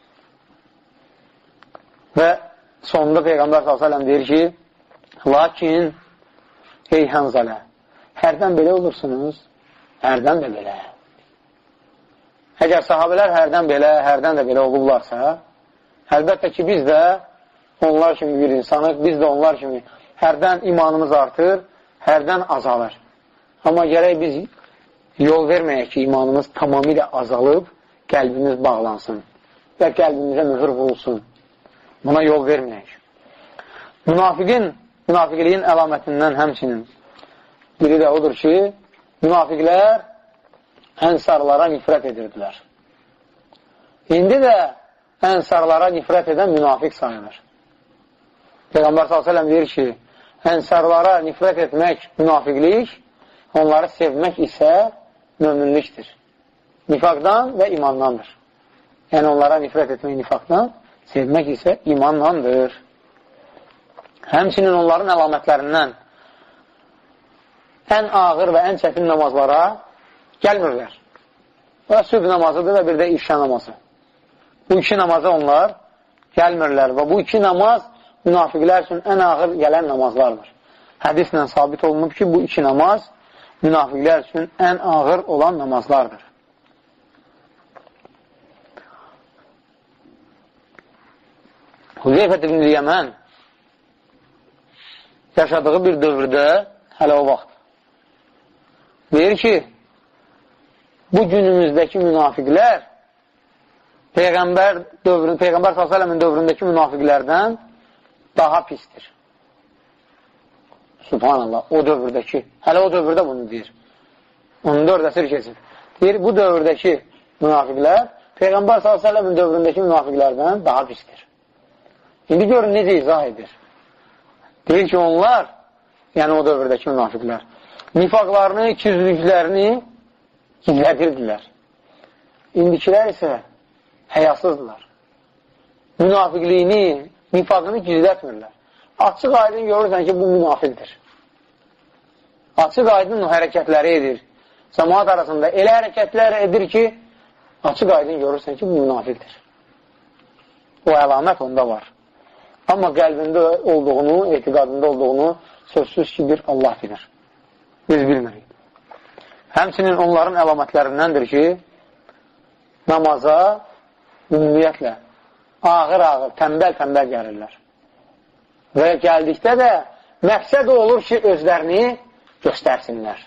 Və sonunda Peyğəmbər sallallahu əleyhi və səlləm deyir ki, lakin, ey Hənzalə, hərdən belə olursunuz, hərdən də belə. Əgər sahabələr hərdən belə, hərdən də belə olublarsa, əlbəttə ki, biz də onlar kimi bir insanıq, biz də onlar kimi hərdən imanımız artır, hərdən azalır. Amma gərək biz yol verməyək ki, imanımız tamamilə azalıb, qəlbimiz bağlansın və qəlbimizə mühür vurulsun. Buna yol verməyək. Münafiqin, münafiqliyin əlamətindən həmçinin biri də odur ki, münafiqlər ənsarlara nifrət edirdilər. İndi də ənsarlara nifrət edən münafiq sayılır. Peyğəmbər sallallahu əleyhi və səlləm deyir ki, ənsarlara nifrət etmək münafiqlik, onları sevmək isə möminlikdir. Nifaqdan və imandandır. Yəni onlara nifrət etmək nifaqdan, sevmək isə imandandır. Həmçinin onların əlamətlərindən ən ağır və ən çətin namazlara gəlmirlər. Və sübh namazıdır və bir də işə namazı. Bu iki namaza onlar gəlmirlər və bu iki namaz münafiqlər üçün ən ağır gələn namazlardır. Hədislə sabit olunub ki, bu iki namaz münafiqlər üçün ən ağır olan namazlardır. Hüzeyfət ibn Yəmən yaşadığı bir dövrdə, hələ o vaxt, deyir ki, bu günümüzdəki münafiqlər Peyğəmbər dövrün, Peyğəmbər sallallahu əleyhi və səlləmin dövründəki münafiqlərdən daha pisdir. Subhanallah, o dövrdəki, hələ o dövrdə bunu deyir. on dörd əsr keçir. Deyir, bu dövrdəki münafiqlər Peyğəmbər sallallahu əleyhi və səlləm dövründəki münafiqlərdən daha pisdir. İndi görün necə izah edir. Deyir ki, onlar, yəni o dövrdəki münafiqlər, nifaqlarını, ikiyüzlüklərini gizlədirdilər. İndikilər isə həyasızdılar. Münafiqliyini, nifaqını gizlətmirlər. Açıq aydın görürsən ki, bu münafiqdir. Açıq aydın o hərəkətləri edir. Cəmaat arasında elə hərəkətlər edir ki, açıq aydın görürsən ki, bu münafiqdir. O əlamət onda var. Amma qəlbində olduğunu, etiqadında olduğunu sözsüz ki, bir Allah bilir. Biz bilmirik. Həmçinin onların əlamətlərindəndir ki, namaza ümumiyyətlə ağır-ağır, təmbəl-təmbəl gəlirlər. Və gəldikdə də məqsəd olur ki, özlərini göstərsinlər.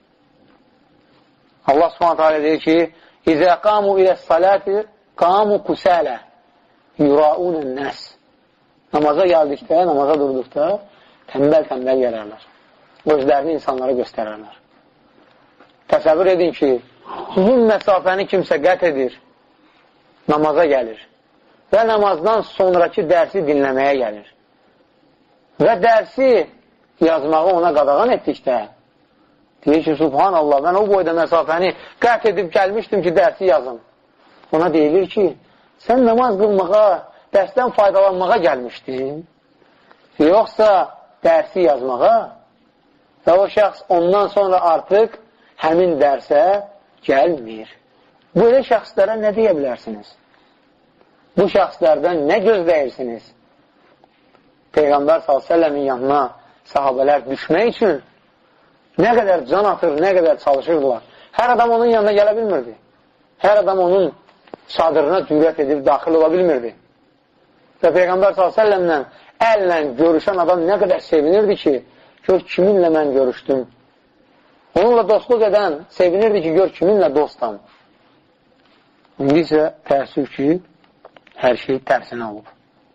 Allah subhanətə alə deyir ki, İzə qamu ilə salati qamu kusələ yuraunən nəs. Namaza gəldikdə, namaza durduqda təmbəl-təmbəl gələrlər. Özlərini insanlara göstərərlər. Təsəvvür edin ki, uzun məsafəni kimsə qət edir, namaza gəlir və namazdan sonraki dərsi dinləməyə gəlir. Və dərsi yazmağı ona qadağan etdikdə, deyir ki, subhanallah, mən o boyda məsafəni qət edib gəlmişdim ki, dərsi yazım. Ona deyilir ki, sən namaz qılmağa, dərsdən faydalanmağa gəlmişdin, yoxsa dərsi yazmağa və o şəxs ondan sonra artıq həmin dərsə gəlmir. Böyle şəxslərə nə deyə bilərsiniz? Bu şəxslərdən nə gözləyirsiniz? Peyğəmbər sallallahu əleyhi və səlləmin yanına sahabələr düşmək üçün nə qədər can atır, nə qədər çalışırdılar. Hər adam onun yanına gələ bilmirdi. Hər adam onun çadırına cürət edib daxil ola bilmirdi. Və Peyğəmbər sallallahu əleyhi və səlləmlə əllə görüşən adam nə qədər sevinirdi ki, gör kiminlə mən görüşdüm. Onunla dostluq edən sevinirdi ki, gör kiminlə dostam. İndi isə təəssüf ki, hər şey tərsinə olub.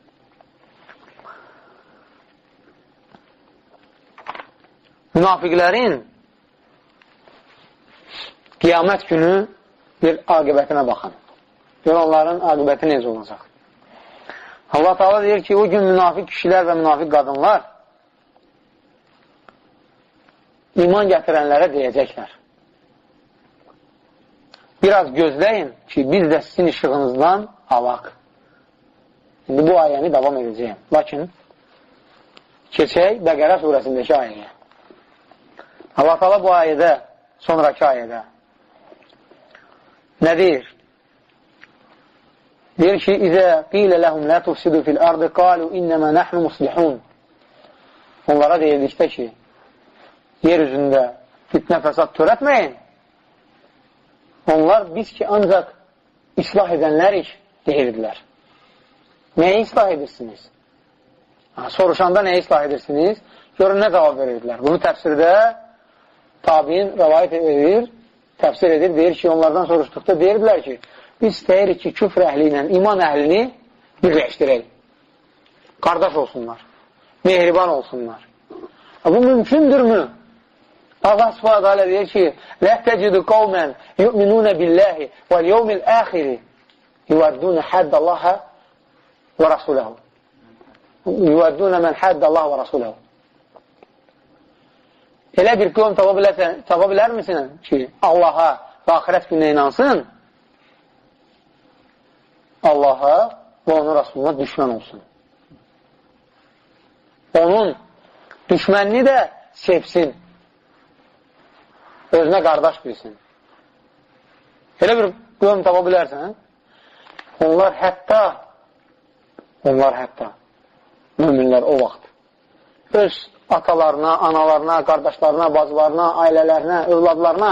Münafiqlərin qiyamət günü bir aqibətinə baxın. Gör onların aqibəti necə olacaq. Allah Teala deyir ki, o gün münafiq kişilər və münafiq qadınlar iman gətirənlərə deyəcəklər. Biraz gözləyin ki, biz də sizin işığınızdan alaq. İndi bu ayəni davam edəcəyim. Lakin, keçək Bəqərə surəsindəki ayəyə. Allah Teala bu ayədə, sonraki ayədə nə deyir? Deyir ki, İzə qilə ləhum lə tufsidu fil ardı qalu innəmə nəhnu muslihun. Onlara deyildikdə ki, yer üzündə fitnə fəsad törətməyin. Onlar biz ki, ancaq islah edənlərik, deyirdilər. Nəyi islah edirsiniz? Ha, soruşanda nəyi islah edirsiniz? Görün, nə cavab verirdilər? Bunu təfsirdə tabiin rəvayət edir, təfsir edir, deyir ki, onlardan soruşduqda deyirdilər ki, biz istəyirik ki, küfr əhli ilə iman əhlini birləşdirək. Qardaş olsunlar, mehriban olsunlar. Bu mümkündürmü? Allah subhanahu teala deyir ki, لَا تَجِدُ قَوْمًا يُؤْمِنُونَ بِاللّٰهِ وَالْيَوْمِ الْآخِرِ يُوَدُّونَ حَدَّ اللّٰهَ وَرَسُولَهُ يُوَدُّونَ مَنْ حَدَّ اللّٰهَ وَرَسُولَهُ. Elə bir qövm tapa, bilərsən, tapa bilər misin ki, Allaha və axirət gününə inansın, Allaha və onun Rasuluna düşmən olsun. Onun düşmənini də sevsin. Özünə qardaş bilsin. Elə bir qövm tapa bilərsən, onlar hətta onlar hətta müminlər o vaxt öz atalarına, analarına, qardaşlarına, bacılarına, ailələrinə, övladlarına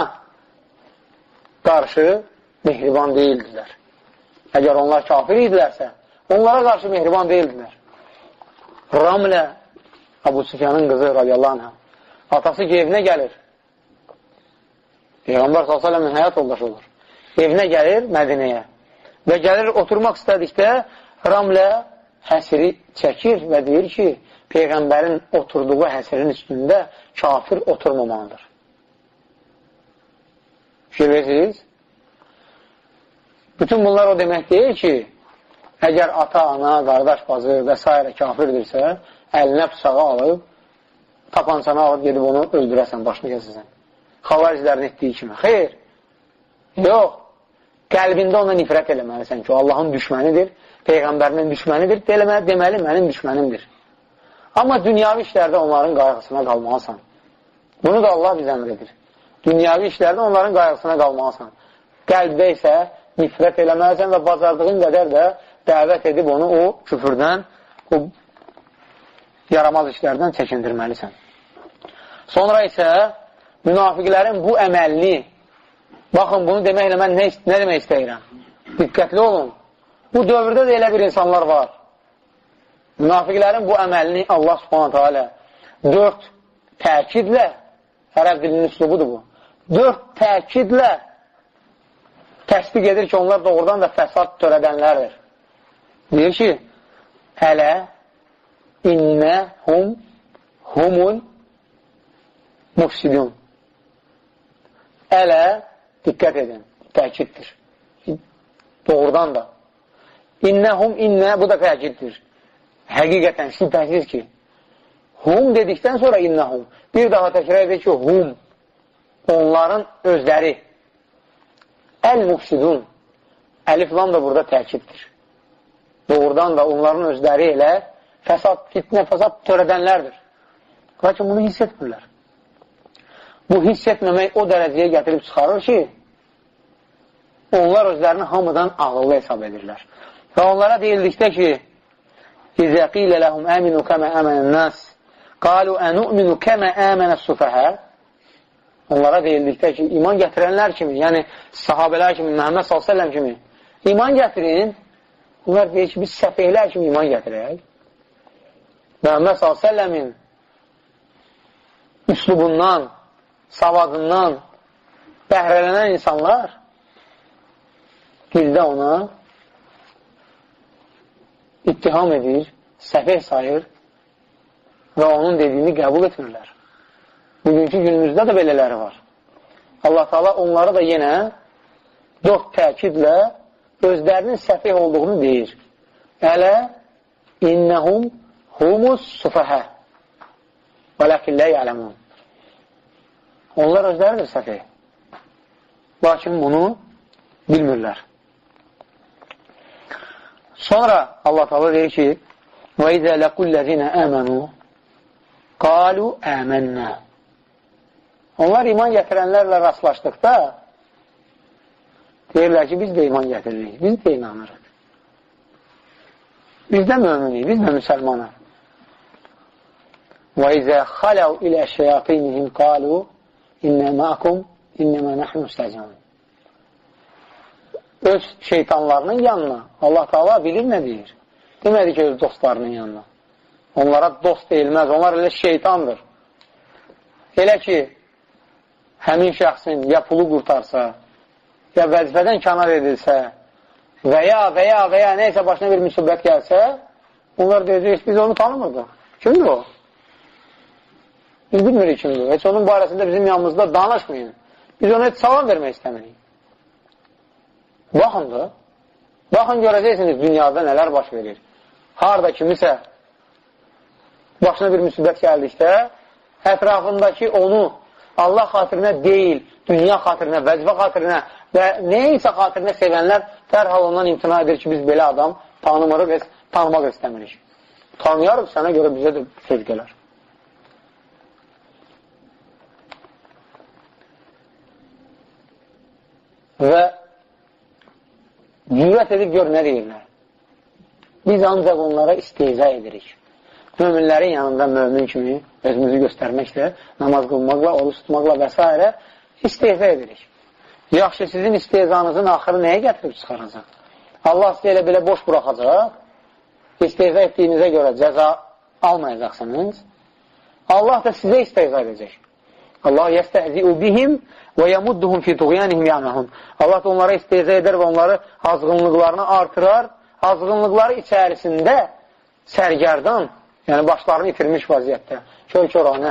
qarşı mehriban deyildilər. Əgər onlar kafir idilərsə, onlara qarşı mehriban deyildilər. Ramlə, Əbu Süfyanın qızı radiyallahu anhə, atası ki, evinə gəlir. Peyğəmbər sallallahu əleyhi və səlləmin həyat yoldaşı olur. Evinə gəlir Mədinəyə və gəlir oturmaq istədikdə Ramlə həsiri çəkir və deyir ki, Peyğəmbərin oturduğu həsirin üstündə kafir oturmamalıdır. Görürsünüz? Bütün bunlar o demək deyil ki, əgər ata, ana, qardaş, bazı və s. kafirdirsə, əlinə bıçağı alıb, tapançanı alıb gedib onu öldürəsən, başını kəsəsən. Xavaricilərin etdiyi kimi. Xeyr, yox. Qəlbində ona nifrət eləməlisən ki, o Allahın düşmənidir, Peyğəmbərinin düşmənidir, deməli, mənim düşmənimdir. Amma dünyavi işlərdə onların qayğısına qalmalısan. Bunu da Allah bizə əmr edir. Dünyavi işlərdə onların qayğısına qalmalısan. Qəlbdə isə nifrət eləməlisən və bacardığın qədər də dəvət edib onu o küfürdən, o yaramaz işlərdən çəkindirməlisən. Sonra isə münafiqlərin bu əməlini, baxın, bunu deməklə mən nə, nə demək istəyirəm? Diqqətli olun. Bu dövrdə də elə bir insanlar var. Münafiqlərin bu əməlini Allah subhanətə alə dörd təkidlə, ərəb dilinin üslubudur bu, dörd təkidlə təsdiq edir ki, onlar doğrudan da fəsad törədənlərdir. Deyir ki, hələ innə hum humul mufsidun. Ələ, diqqət edin, təkiddir. Doğrudan da. İnnəhum, innə, bu da təkiddir. Həqiqətən, şübhəsiz ki, hum dedikdən sonra innəhum, bir daha təkrar edir ki, hum, onların özləri, əl-mufsidun, əliflam da burada təkiddir. Doğrudan da onların özləri elə fəsad, fitnə, fəsad törədənlərdir. Lakin bunu hiss etmirlər. Bu hiss etməmək o dərəcəyə gətirib çıxarır ki, onlar özlərini hamıdan ağıllı hesab edirlər. Və onlara deyildikdə ki, İzə qilə ləhum əminu kəmə əmənən nas, qalu ənu'minu kəmə əmənəs sufəhə. Onlara deyildikdə ki, iman gətirənlər kimi, yəni sahabələr kimi, Məhəmməd sallallahu əleyhi və səlləm kimi iman gətirin. Onlar deyir ki, biz səfehlər kimi iman gətirək. Məhəmməd sallallahu əleyhi və səlləmin üslubundan, savadından bəhrələnən insanlar dildə ona ittiham edir, səfeh sayır və onun dediyini qəbul etmirlər. Bugünkü günümüzdə də belələri var. Allah Teala onları da yenə dörd təkidlə özlərinin səfeh olduğunu deyir. Ələ innəhum humus sufəhə və ləkin lə yələmun. Onlar özləridir səfeh. Lakin bunu bilmirlər. Sonra Allah Teala deyir ki və izə ləqulləzinə əmənu qalu əmənnə. Onlar iman gətirənlərlə rastlaşdıqda deyirlər ki, biz də iman gətiririk, biz də inanırıq. Biz də möminik, biz də müsəlmanıq. Və izə xaləv ilə şeyatinihim qalu innə məakum, innəmə nəhnu müstəcəmun. Öz şeytanlarının yanına Allah Teala bilir nə deyir. Demədi ki, öz dostlarının yanına. Onlara dost deyilməz, onlar elə şeytandır. Elə ki, həmin şəxsin ya pulu qurtarsa, ya vəzifədən kənar edilsə və ya və ya və ya neysə başına bir müsibət gəlsə, onlar deyəcək, biz onu tanımırdıq. Kimdir o? Biz bilmirik kimdir. Heç onun barəsində bizim yanımızda danışmayın. Biz ona heç salam vermək istəmirik. Baxın da, baxın görəcəksiniz dünyada nələr baş verir. Harada kimisə başına bir müsibət gəldikdə, ətrafındakı onu Allah xatirinə deyil, dünya xatirinə, vəzifə xatirinə və neysə xatirinə sevənlər dərhal ondan imtina edir ki, biz belə adam tanımırıq və tanımaq istəmirik. Tanıyarıq, sənə görə bizə də söz gələr. Və cürət edib gör nə deyirlər. Biz ancaq onlara istehza edirik. Möminlərin yanında mömin kimi özümüzü göstərməklə, namaz qılmaqla, oruç tutmaqla və s. istehza edirik. Yaxşı, sizin istehzanızın axırı nəyə gətirib çıxaracaq? Allah sizə elə belə boş buraxacaq, istehza etdiyinizə görə cəza almayacaqsınız. Allah da sizə istehza edəcək. Allah yəstəhzi'u bihim və yəmudduhum fi tuğyanihim ya'mahun. Allah da onlara istehza edər və onları azğınlıqlarını artırar. Azğınlıqları içərisində sərgərdan, yəni başlarını itirmiş vəziyyətdə, kör-körənə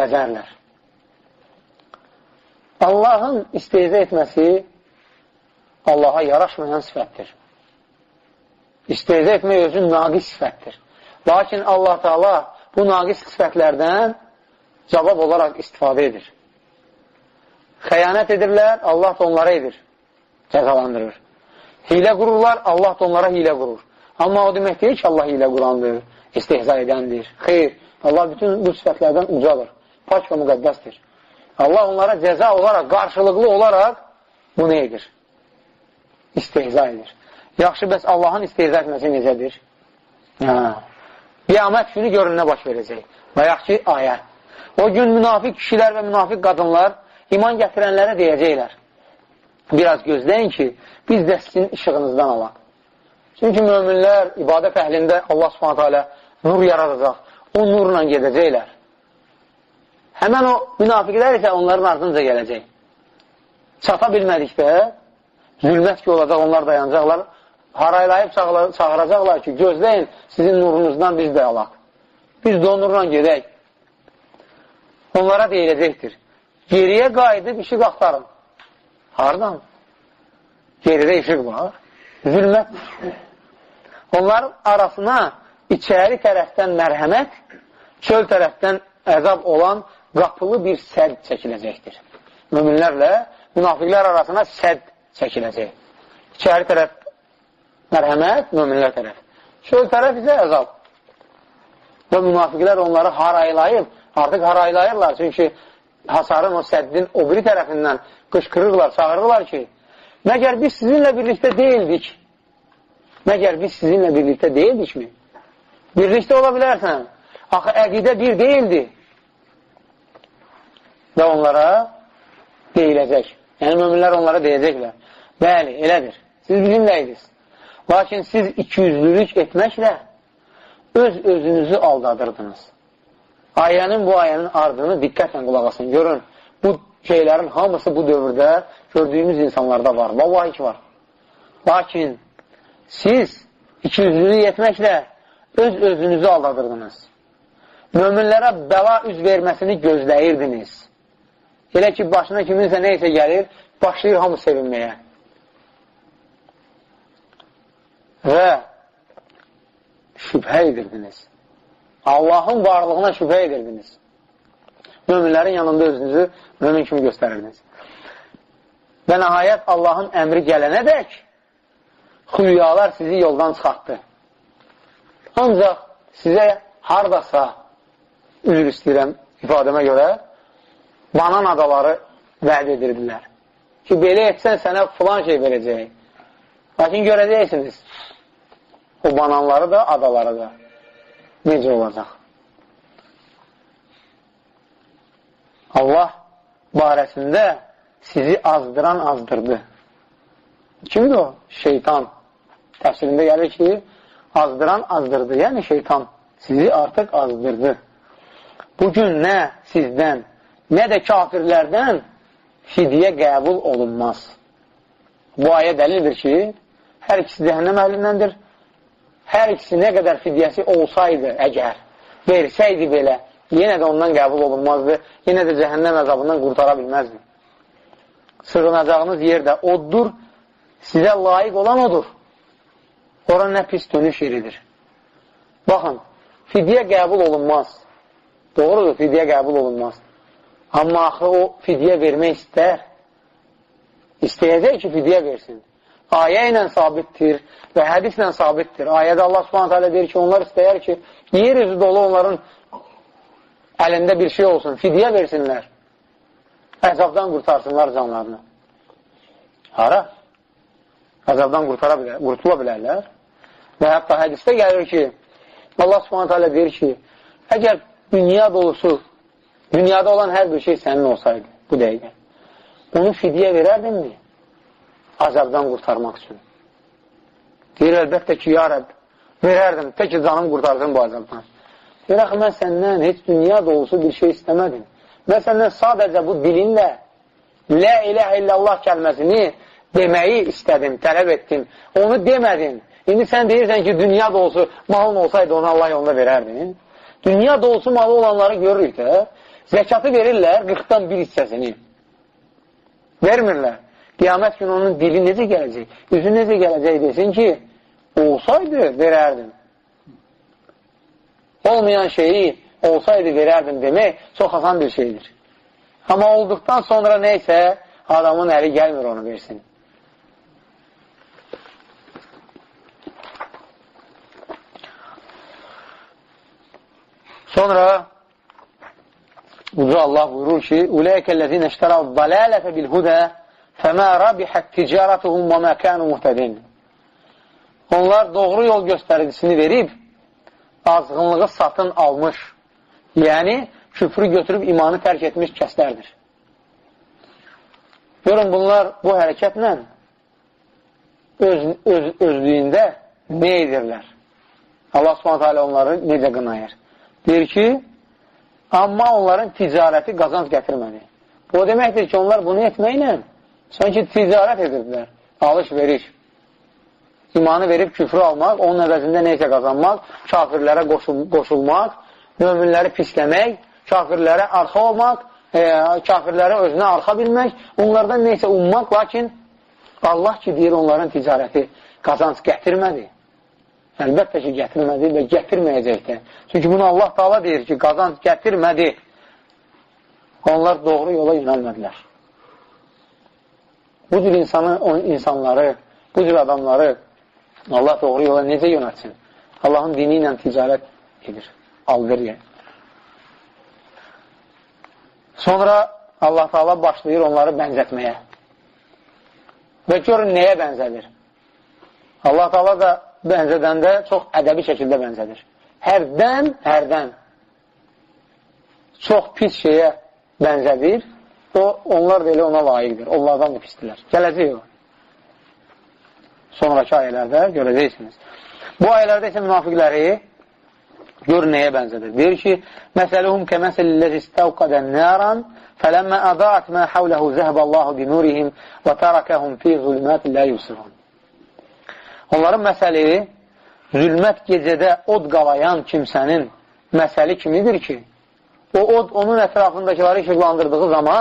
gəzərlər. Allahın istehza etməsi Allaha yaraşmayan sifətdir. İstehza etmək özün naqis sifətdir. Lakin Allah Teala bu naqis sifətlərdən cavab olaraq istifadə edir. Xəyanət edirlər, Allah da onlara edir, cəzalandırır. Hilə qururlar, Allah da onlara hilə qurur. Amma o demək deyil ki, Allah hilə qurandır, istehza edəndir. Xeyr, Allah bütün bu sifətlərdən ucadır, pak və müqəddəsdir. Allah onlara cəza olaraq, qarşılıqlı olaraq bunu edir, istehza edir. Yaxşı, bəs Allahın istehza etməsi necədir? Qiyamət günü görün nə baş verəcək. Və yaxşı ayə. O gün münafiq kişilər və münafiq qadınlar iman gətirənlərə deyəcəklər. Biraz gözləyin ki, biz də sizin işığınızdan alaq. Çünki möminlər ibadət əhlində Allah Subhanahu taala nur yaradacaq. O nurla gedəcəklər. Həmən o münafiqlər isə onların ardınca gələcək. Çata bilmədikdə zülmət ki olacaq, onlar dayanacaqlar. Haraylayıb çağıracaqlar ki, gözləyin, sizin nurunuzdan biz də alaq. Biz də o nurla gedək. Onlara deyiləcəkdir. Geriyə qayıdıb işıq axtarın. Hardan? Geridə işıq var. Zülmət. Onların arasına içəri tərəfdən mərhəmət, çöl tərəfdən əzab olan qapılı bir sədd çəkiləcəkdir. Müminlərlə münafiqlər arasına sədd çəkiləcək. İçəri tərəf mərhəmət, müminlər tərəf. Çöl tərəf isə əzab. Və münafiqlər onları haraylayıb, artıq haraylayırlar. Çünki hasarın o səddin o biri tərəfindən qışqırırlar, çağırırlar ki, məgər biz sizinlə birlikdə deyildik. Məgər biz sizinlə birlikdə deyildikmi? Birlikdə ola bilərsən. Axı, əqidə bir deyildi. Və onlara deyiləcək. Yəni, müminlər onlara deyəcəklər. Bəli, elədir. Siz bizimləydiniz. Lakin siz ikiyüzlülük etməklə öz özünüzü aldadırdınız. Ayənin bu ayənin ardını diqqətlə qulaq asın. Görün, bu şeylərin hamısı bu dövrdə gördüyümüz insanlarda var. Vallahi ki var. Lakin siz ikiyüzlülük etməklə öz özünüzü aldadırdınız. Möminlərə bəla üz verməsini gözləyirdiniz. Elə ki, başına kiminsə neysə gəlir, başlayır hamı sevinməyə. Və şübhə edirdiniz. Allahın varlığına şübhə edirdiniz. Möminlərin yanında özünüzü mömin kimi göstərirdiniz. Və nəhayət Allahın əmri gələnə dək xülyalar sizi yoldan çıxartdı. Ancaq sizə haradasa, üzr istəyirəm ifadəmə görə, banan adaları vəd edirdilər. Ki, belə etsən sənə filan şey verəcək. Lakin görəcəksiniz, o bananları da, adaları da necə olacaq? Allah barəsində sizi azdıran azdırdı. Kimdir o? Şeytan. Təfsirində gəlir ki, azdıran azdırdı. Yəni şeytan sizi artıq azdırdı. Bugün nə sizdən, nə də kafirlərdən fidyə qəbul olunmaz. Bu ayə dəlildir ki, hər ikisi cəhənnəm əhlindəndir. Hər ikisi nə qədər fidyəsi olsaydı, əgər versəydi belə, yenə də ondan qəbul olunmazdı, yenə də cəhənnəm əzabından qurtara bilməzdi. Sığınacağınız yerdə oddur, sizə layiq olan odur. Ora nə pis dönüş yeridir. Baxın, fidyə qəbul olunmaz. Doğrudur, fidyə qəbul olunmaz. Amma axı o fidyə vermək istər. İstəyəcək ki, fidyə versin. Ayə ilə sabitdir və hədislə sabitdir. Ayədə Allah Subhanahu taala deyir ki, onlar istəyər ki, yer üzü dolu onların əlində bir şey olsun, fidyə versinlər. Əzabdan qurtarsınlar canlarını. Hara? Əzabdan bilər, qurtula bilərlər. Və hətta hədisdə gəlir ki, Allah Subhanahu taala deyir ki, əgər dünya dolusu, dünyada olan hər bir şey sənin olsaydı, bu dəqiqə, onu fidyə verərdinmi? Azabdan qurtarmaq üçün. Deyir, əlbəttə ki, ya Rəbb, verərdim, tək ki, canım qurtarsın bu azabdan. Deyir, axı, mən səndən heç dünya dolusu bir şey istəmədim. Mən səndən sadəcə bu dilinlə Lə iləhə illallah kəlməsini deməyi istədim, tələb etdim. Onu demədin. İndi sən deyirsən ki, dünya dolusu malın olsaydı onu Allah yolunda verərdin. Dünya dolusu malı olanları görürük də, zəkatı verirlər qırxdan bir hissəsini. Vermirlər. Qiyamət günü onun dili necə gələcək? Üzü necə gələcək desin ki, olsaydı verərdim. Olmayan şeyi olsaydı verərdim demək çox asan bir şeydir. Amma olduqdan sonra neysə, adamın əli gəlmir onu versin. Sonra Uca Allah buyurur ki, Uləykəl-ləzine iştərəv dalələtə bil-hudə fəmə rabihət ticaratuhum və mə kənu muhtədin. Onlar doğru yol göstəricisini verib, azğınlığı satın almış, yəni küfrü götürüb imanı tərk etmiş kəslərdir. Görün, bunlar bu hərəkətlə öz, öz, özlüyündə nə edirlər? Allah Subhanahu Teala onları necə qınayır? Deyir ki, amma onların ticarəti qazanc gətirmədi. Bu deməkdir ki, onlar bunu etməklə sanki ticarət edirdilər, alış-veriş. İmanı verib küfrü almaq, onun əvəzində neysə qazanmaq, kafirlərə qoşul qoşulmaq, möminləri pisləmək, kafirlərə arxa olmaq, e, kafirlərə özünə arxa bilmək, onlardan neysə ummaq, lakin Allah ki, deyir, onların ticarəti qazanc gətirmədi. Əlbəttə ki, gətirmədi və gətirməyəcəkdir. Çünki bunu Allah Taala deyir ki, qazanc gətirmədi. Onlar doğru yola yönəlmədilər. Bu cür insanı, insanları, bu cür adamları Allah doğru yola necə yönətsin? Allahın dini ilə ticarət edir, alverir. Sonra Allah Taala başlayır onları bənzətməyə. Və görün, nəyə bənzədir? Allah Taala da bənzədəndə çox ədəbi şəkildə bənzədir. Hərdən, hərdən çox pis şeyə bənzədir. O, onlar da elə ona layiqdir. Onlardan da pisdirlər. Gələcək o. Sonraki ayələrdə görəcəksiniz. Bu ayələrdə isə münafiqləri gör nəyə bənzədir. Deyir ki, məsələhum kəməsəlilləzi istəvqədən nəran fələmmə ədaət mə havləhu zəhbəllahu binurihim və tərəkəhum fi zulmətin lə yusirun. Onların məsəli zülmət gecədə od qalayan kimsənin məsəli kimidir ki, o od onun ətrafındakiləri işıqlandırdığı zaman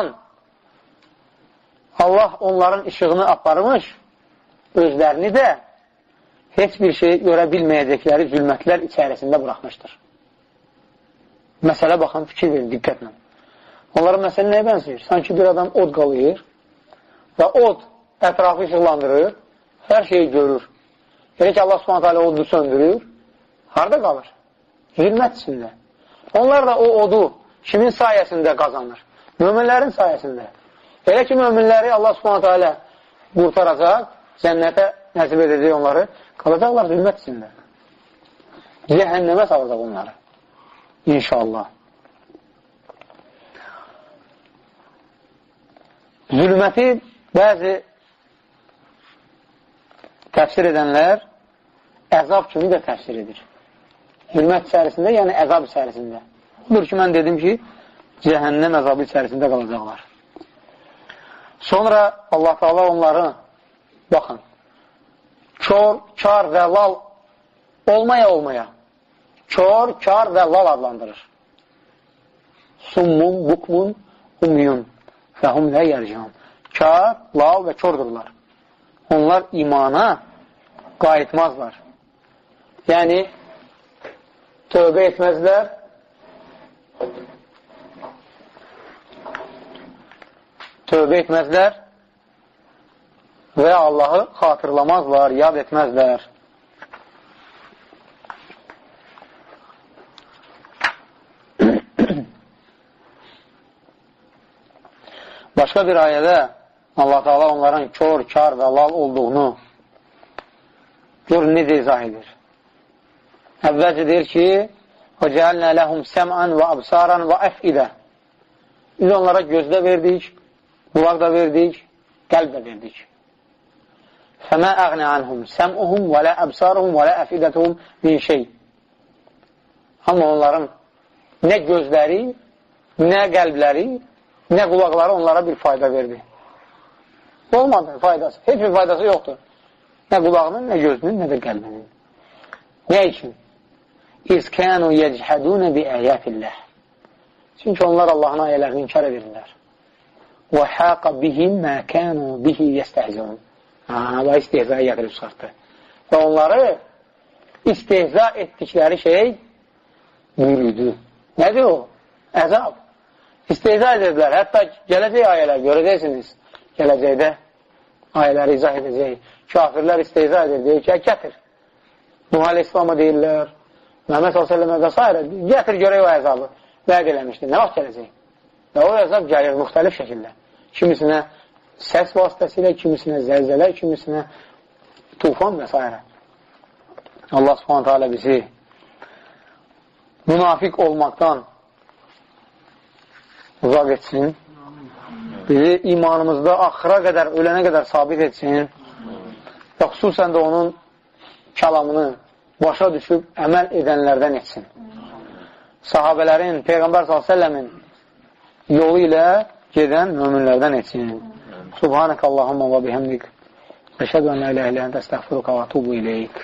Allah onların işığını aparmış, özlərini də heç bir şey görə bilməyəcəkləri zülmətlər içərisində buraxmışdır. Məsələ baxın, fikir verin, diqqətlə. Onların məsələ nəyə bənzəyir? Sanki bir adam od qalayır və od ətrafı işıqlandırır, hər şeyi görür. Elə ki, Allah Subhanahu Teala odu söndürür, harada qalır? Zülmət içində. Onlar da o odu kimin sayəsində qazanır? Möminlərin sayəsində. Elə ki, möminləri Allah Subhanahu Teala qurtaracaq, cənnətə nəsib edəcək onları, qalacaqlar zülmət içində. Cəhənnəmə salacaq onları. İnşallah. Zülməti bəzi təfsir edənlər əzab kimi də təfsir edir. Zülmət içərisində, yəni əzab içərisində. Odur ki, mən dedim ki, cəhənnəm əzabı içərisində qalacaqlar. Sonra Allah Taala onları, baxın, kör, kar və lal olmaya olmaya, kör, kar və lal adlandırır. Summun, bukmun, umyun fəhum lə yərcan. Kar, lal və kördürlər. Onlar imana qayıtmazlar. Yəni, tövbə etməzlər, tövbə etməzlər və Allahı xatırlamazlar, yad etməzlər. Başqa bir ayədə Allah Teala onların kör, kar və lal olduğunu görün necə izah edir. Əvvəlcə deyir ki, وَجَعَلْنَا لَهُمْ سَمْعًا وَأَبْصَارًا وَأَفْئِدَةً. Biz onlara gözdə verdik, qulaq da verdik, qəlb də verdik. فَمَا أَغْنَ عَنْهُمْ سَمْعُهُمْ وَلَا أَبْصَارُهُمْ وَلَا أَفْئِدَتُهُمْ مِنْ شَيْءٍ. Amma onların nə gözləri, nə qəlbləri, nə qulaqları onlara bir fayda verdi. Olmadı faydası. Heç bir faydası yoxdur. Nə qulağının, nə gözünün, nə də qəlbinin. Nə üçün? İz kənu yechədunə bi əyətilləh. Çünki onlar Allahın ayələrini inkar edirlər. və haqa bihim mə kənu bihi yəstəhzun. Və istehzaya gətirib çıxartdı. Və onları istehza etdikləri şey buyuruydu. Nədir o? Əzab. İstehza edildilər. Hətta gələcək ayələr görəcəksiniz. Gələcəkdə ayələri izah edəcək. Kafirlər istehza edir. Deyir ki, gətir. Nuh Aleyhisselam'a deyirlər. Məhəmməd sallallahu əleyhi və səlləm və s. Gətir görək o əzabı. Vəd eləmişdir. Nə vaxt gələcək? Və o əzab gəlir müxtəlif şəkildə. Kimisinə səs vasitəsilə, kimisinə zəlzələ, kimisinə tufan və s. Allah subhanətə alə bizi münafiq olmaqdan uzaq etsin. Bizi imanımızda axıra qədər, ölənə qədər sabit etsin. Və xüsusən də onun kəlamını başa düşüb əməl edənlərdən etsin. Sahabələrin, Peyğəmbər sallallahu əleyhi və səlləmin yolu ilə gedən möminlərdən etsin. Subhanəkəllahumma və bihamdik. Əşhədu ən la ilahə illə əntə əstəğfiruka və atubu ileyk.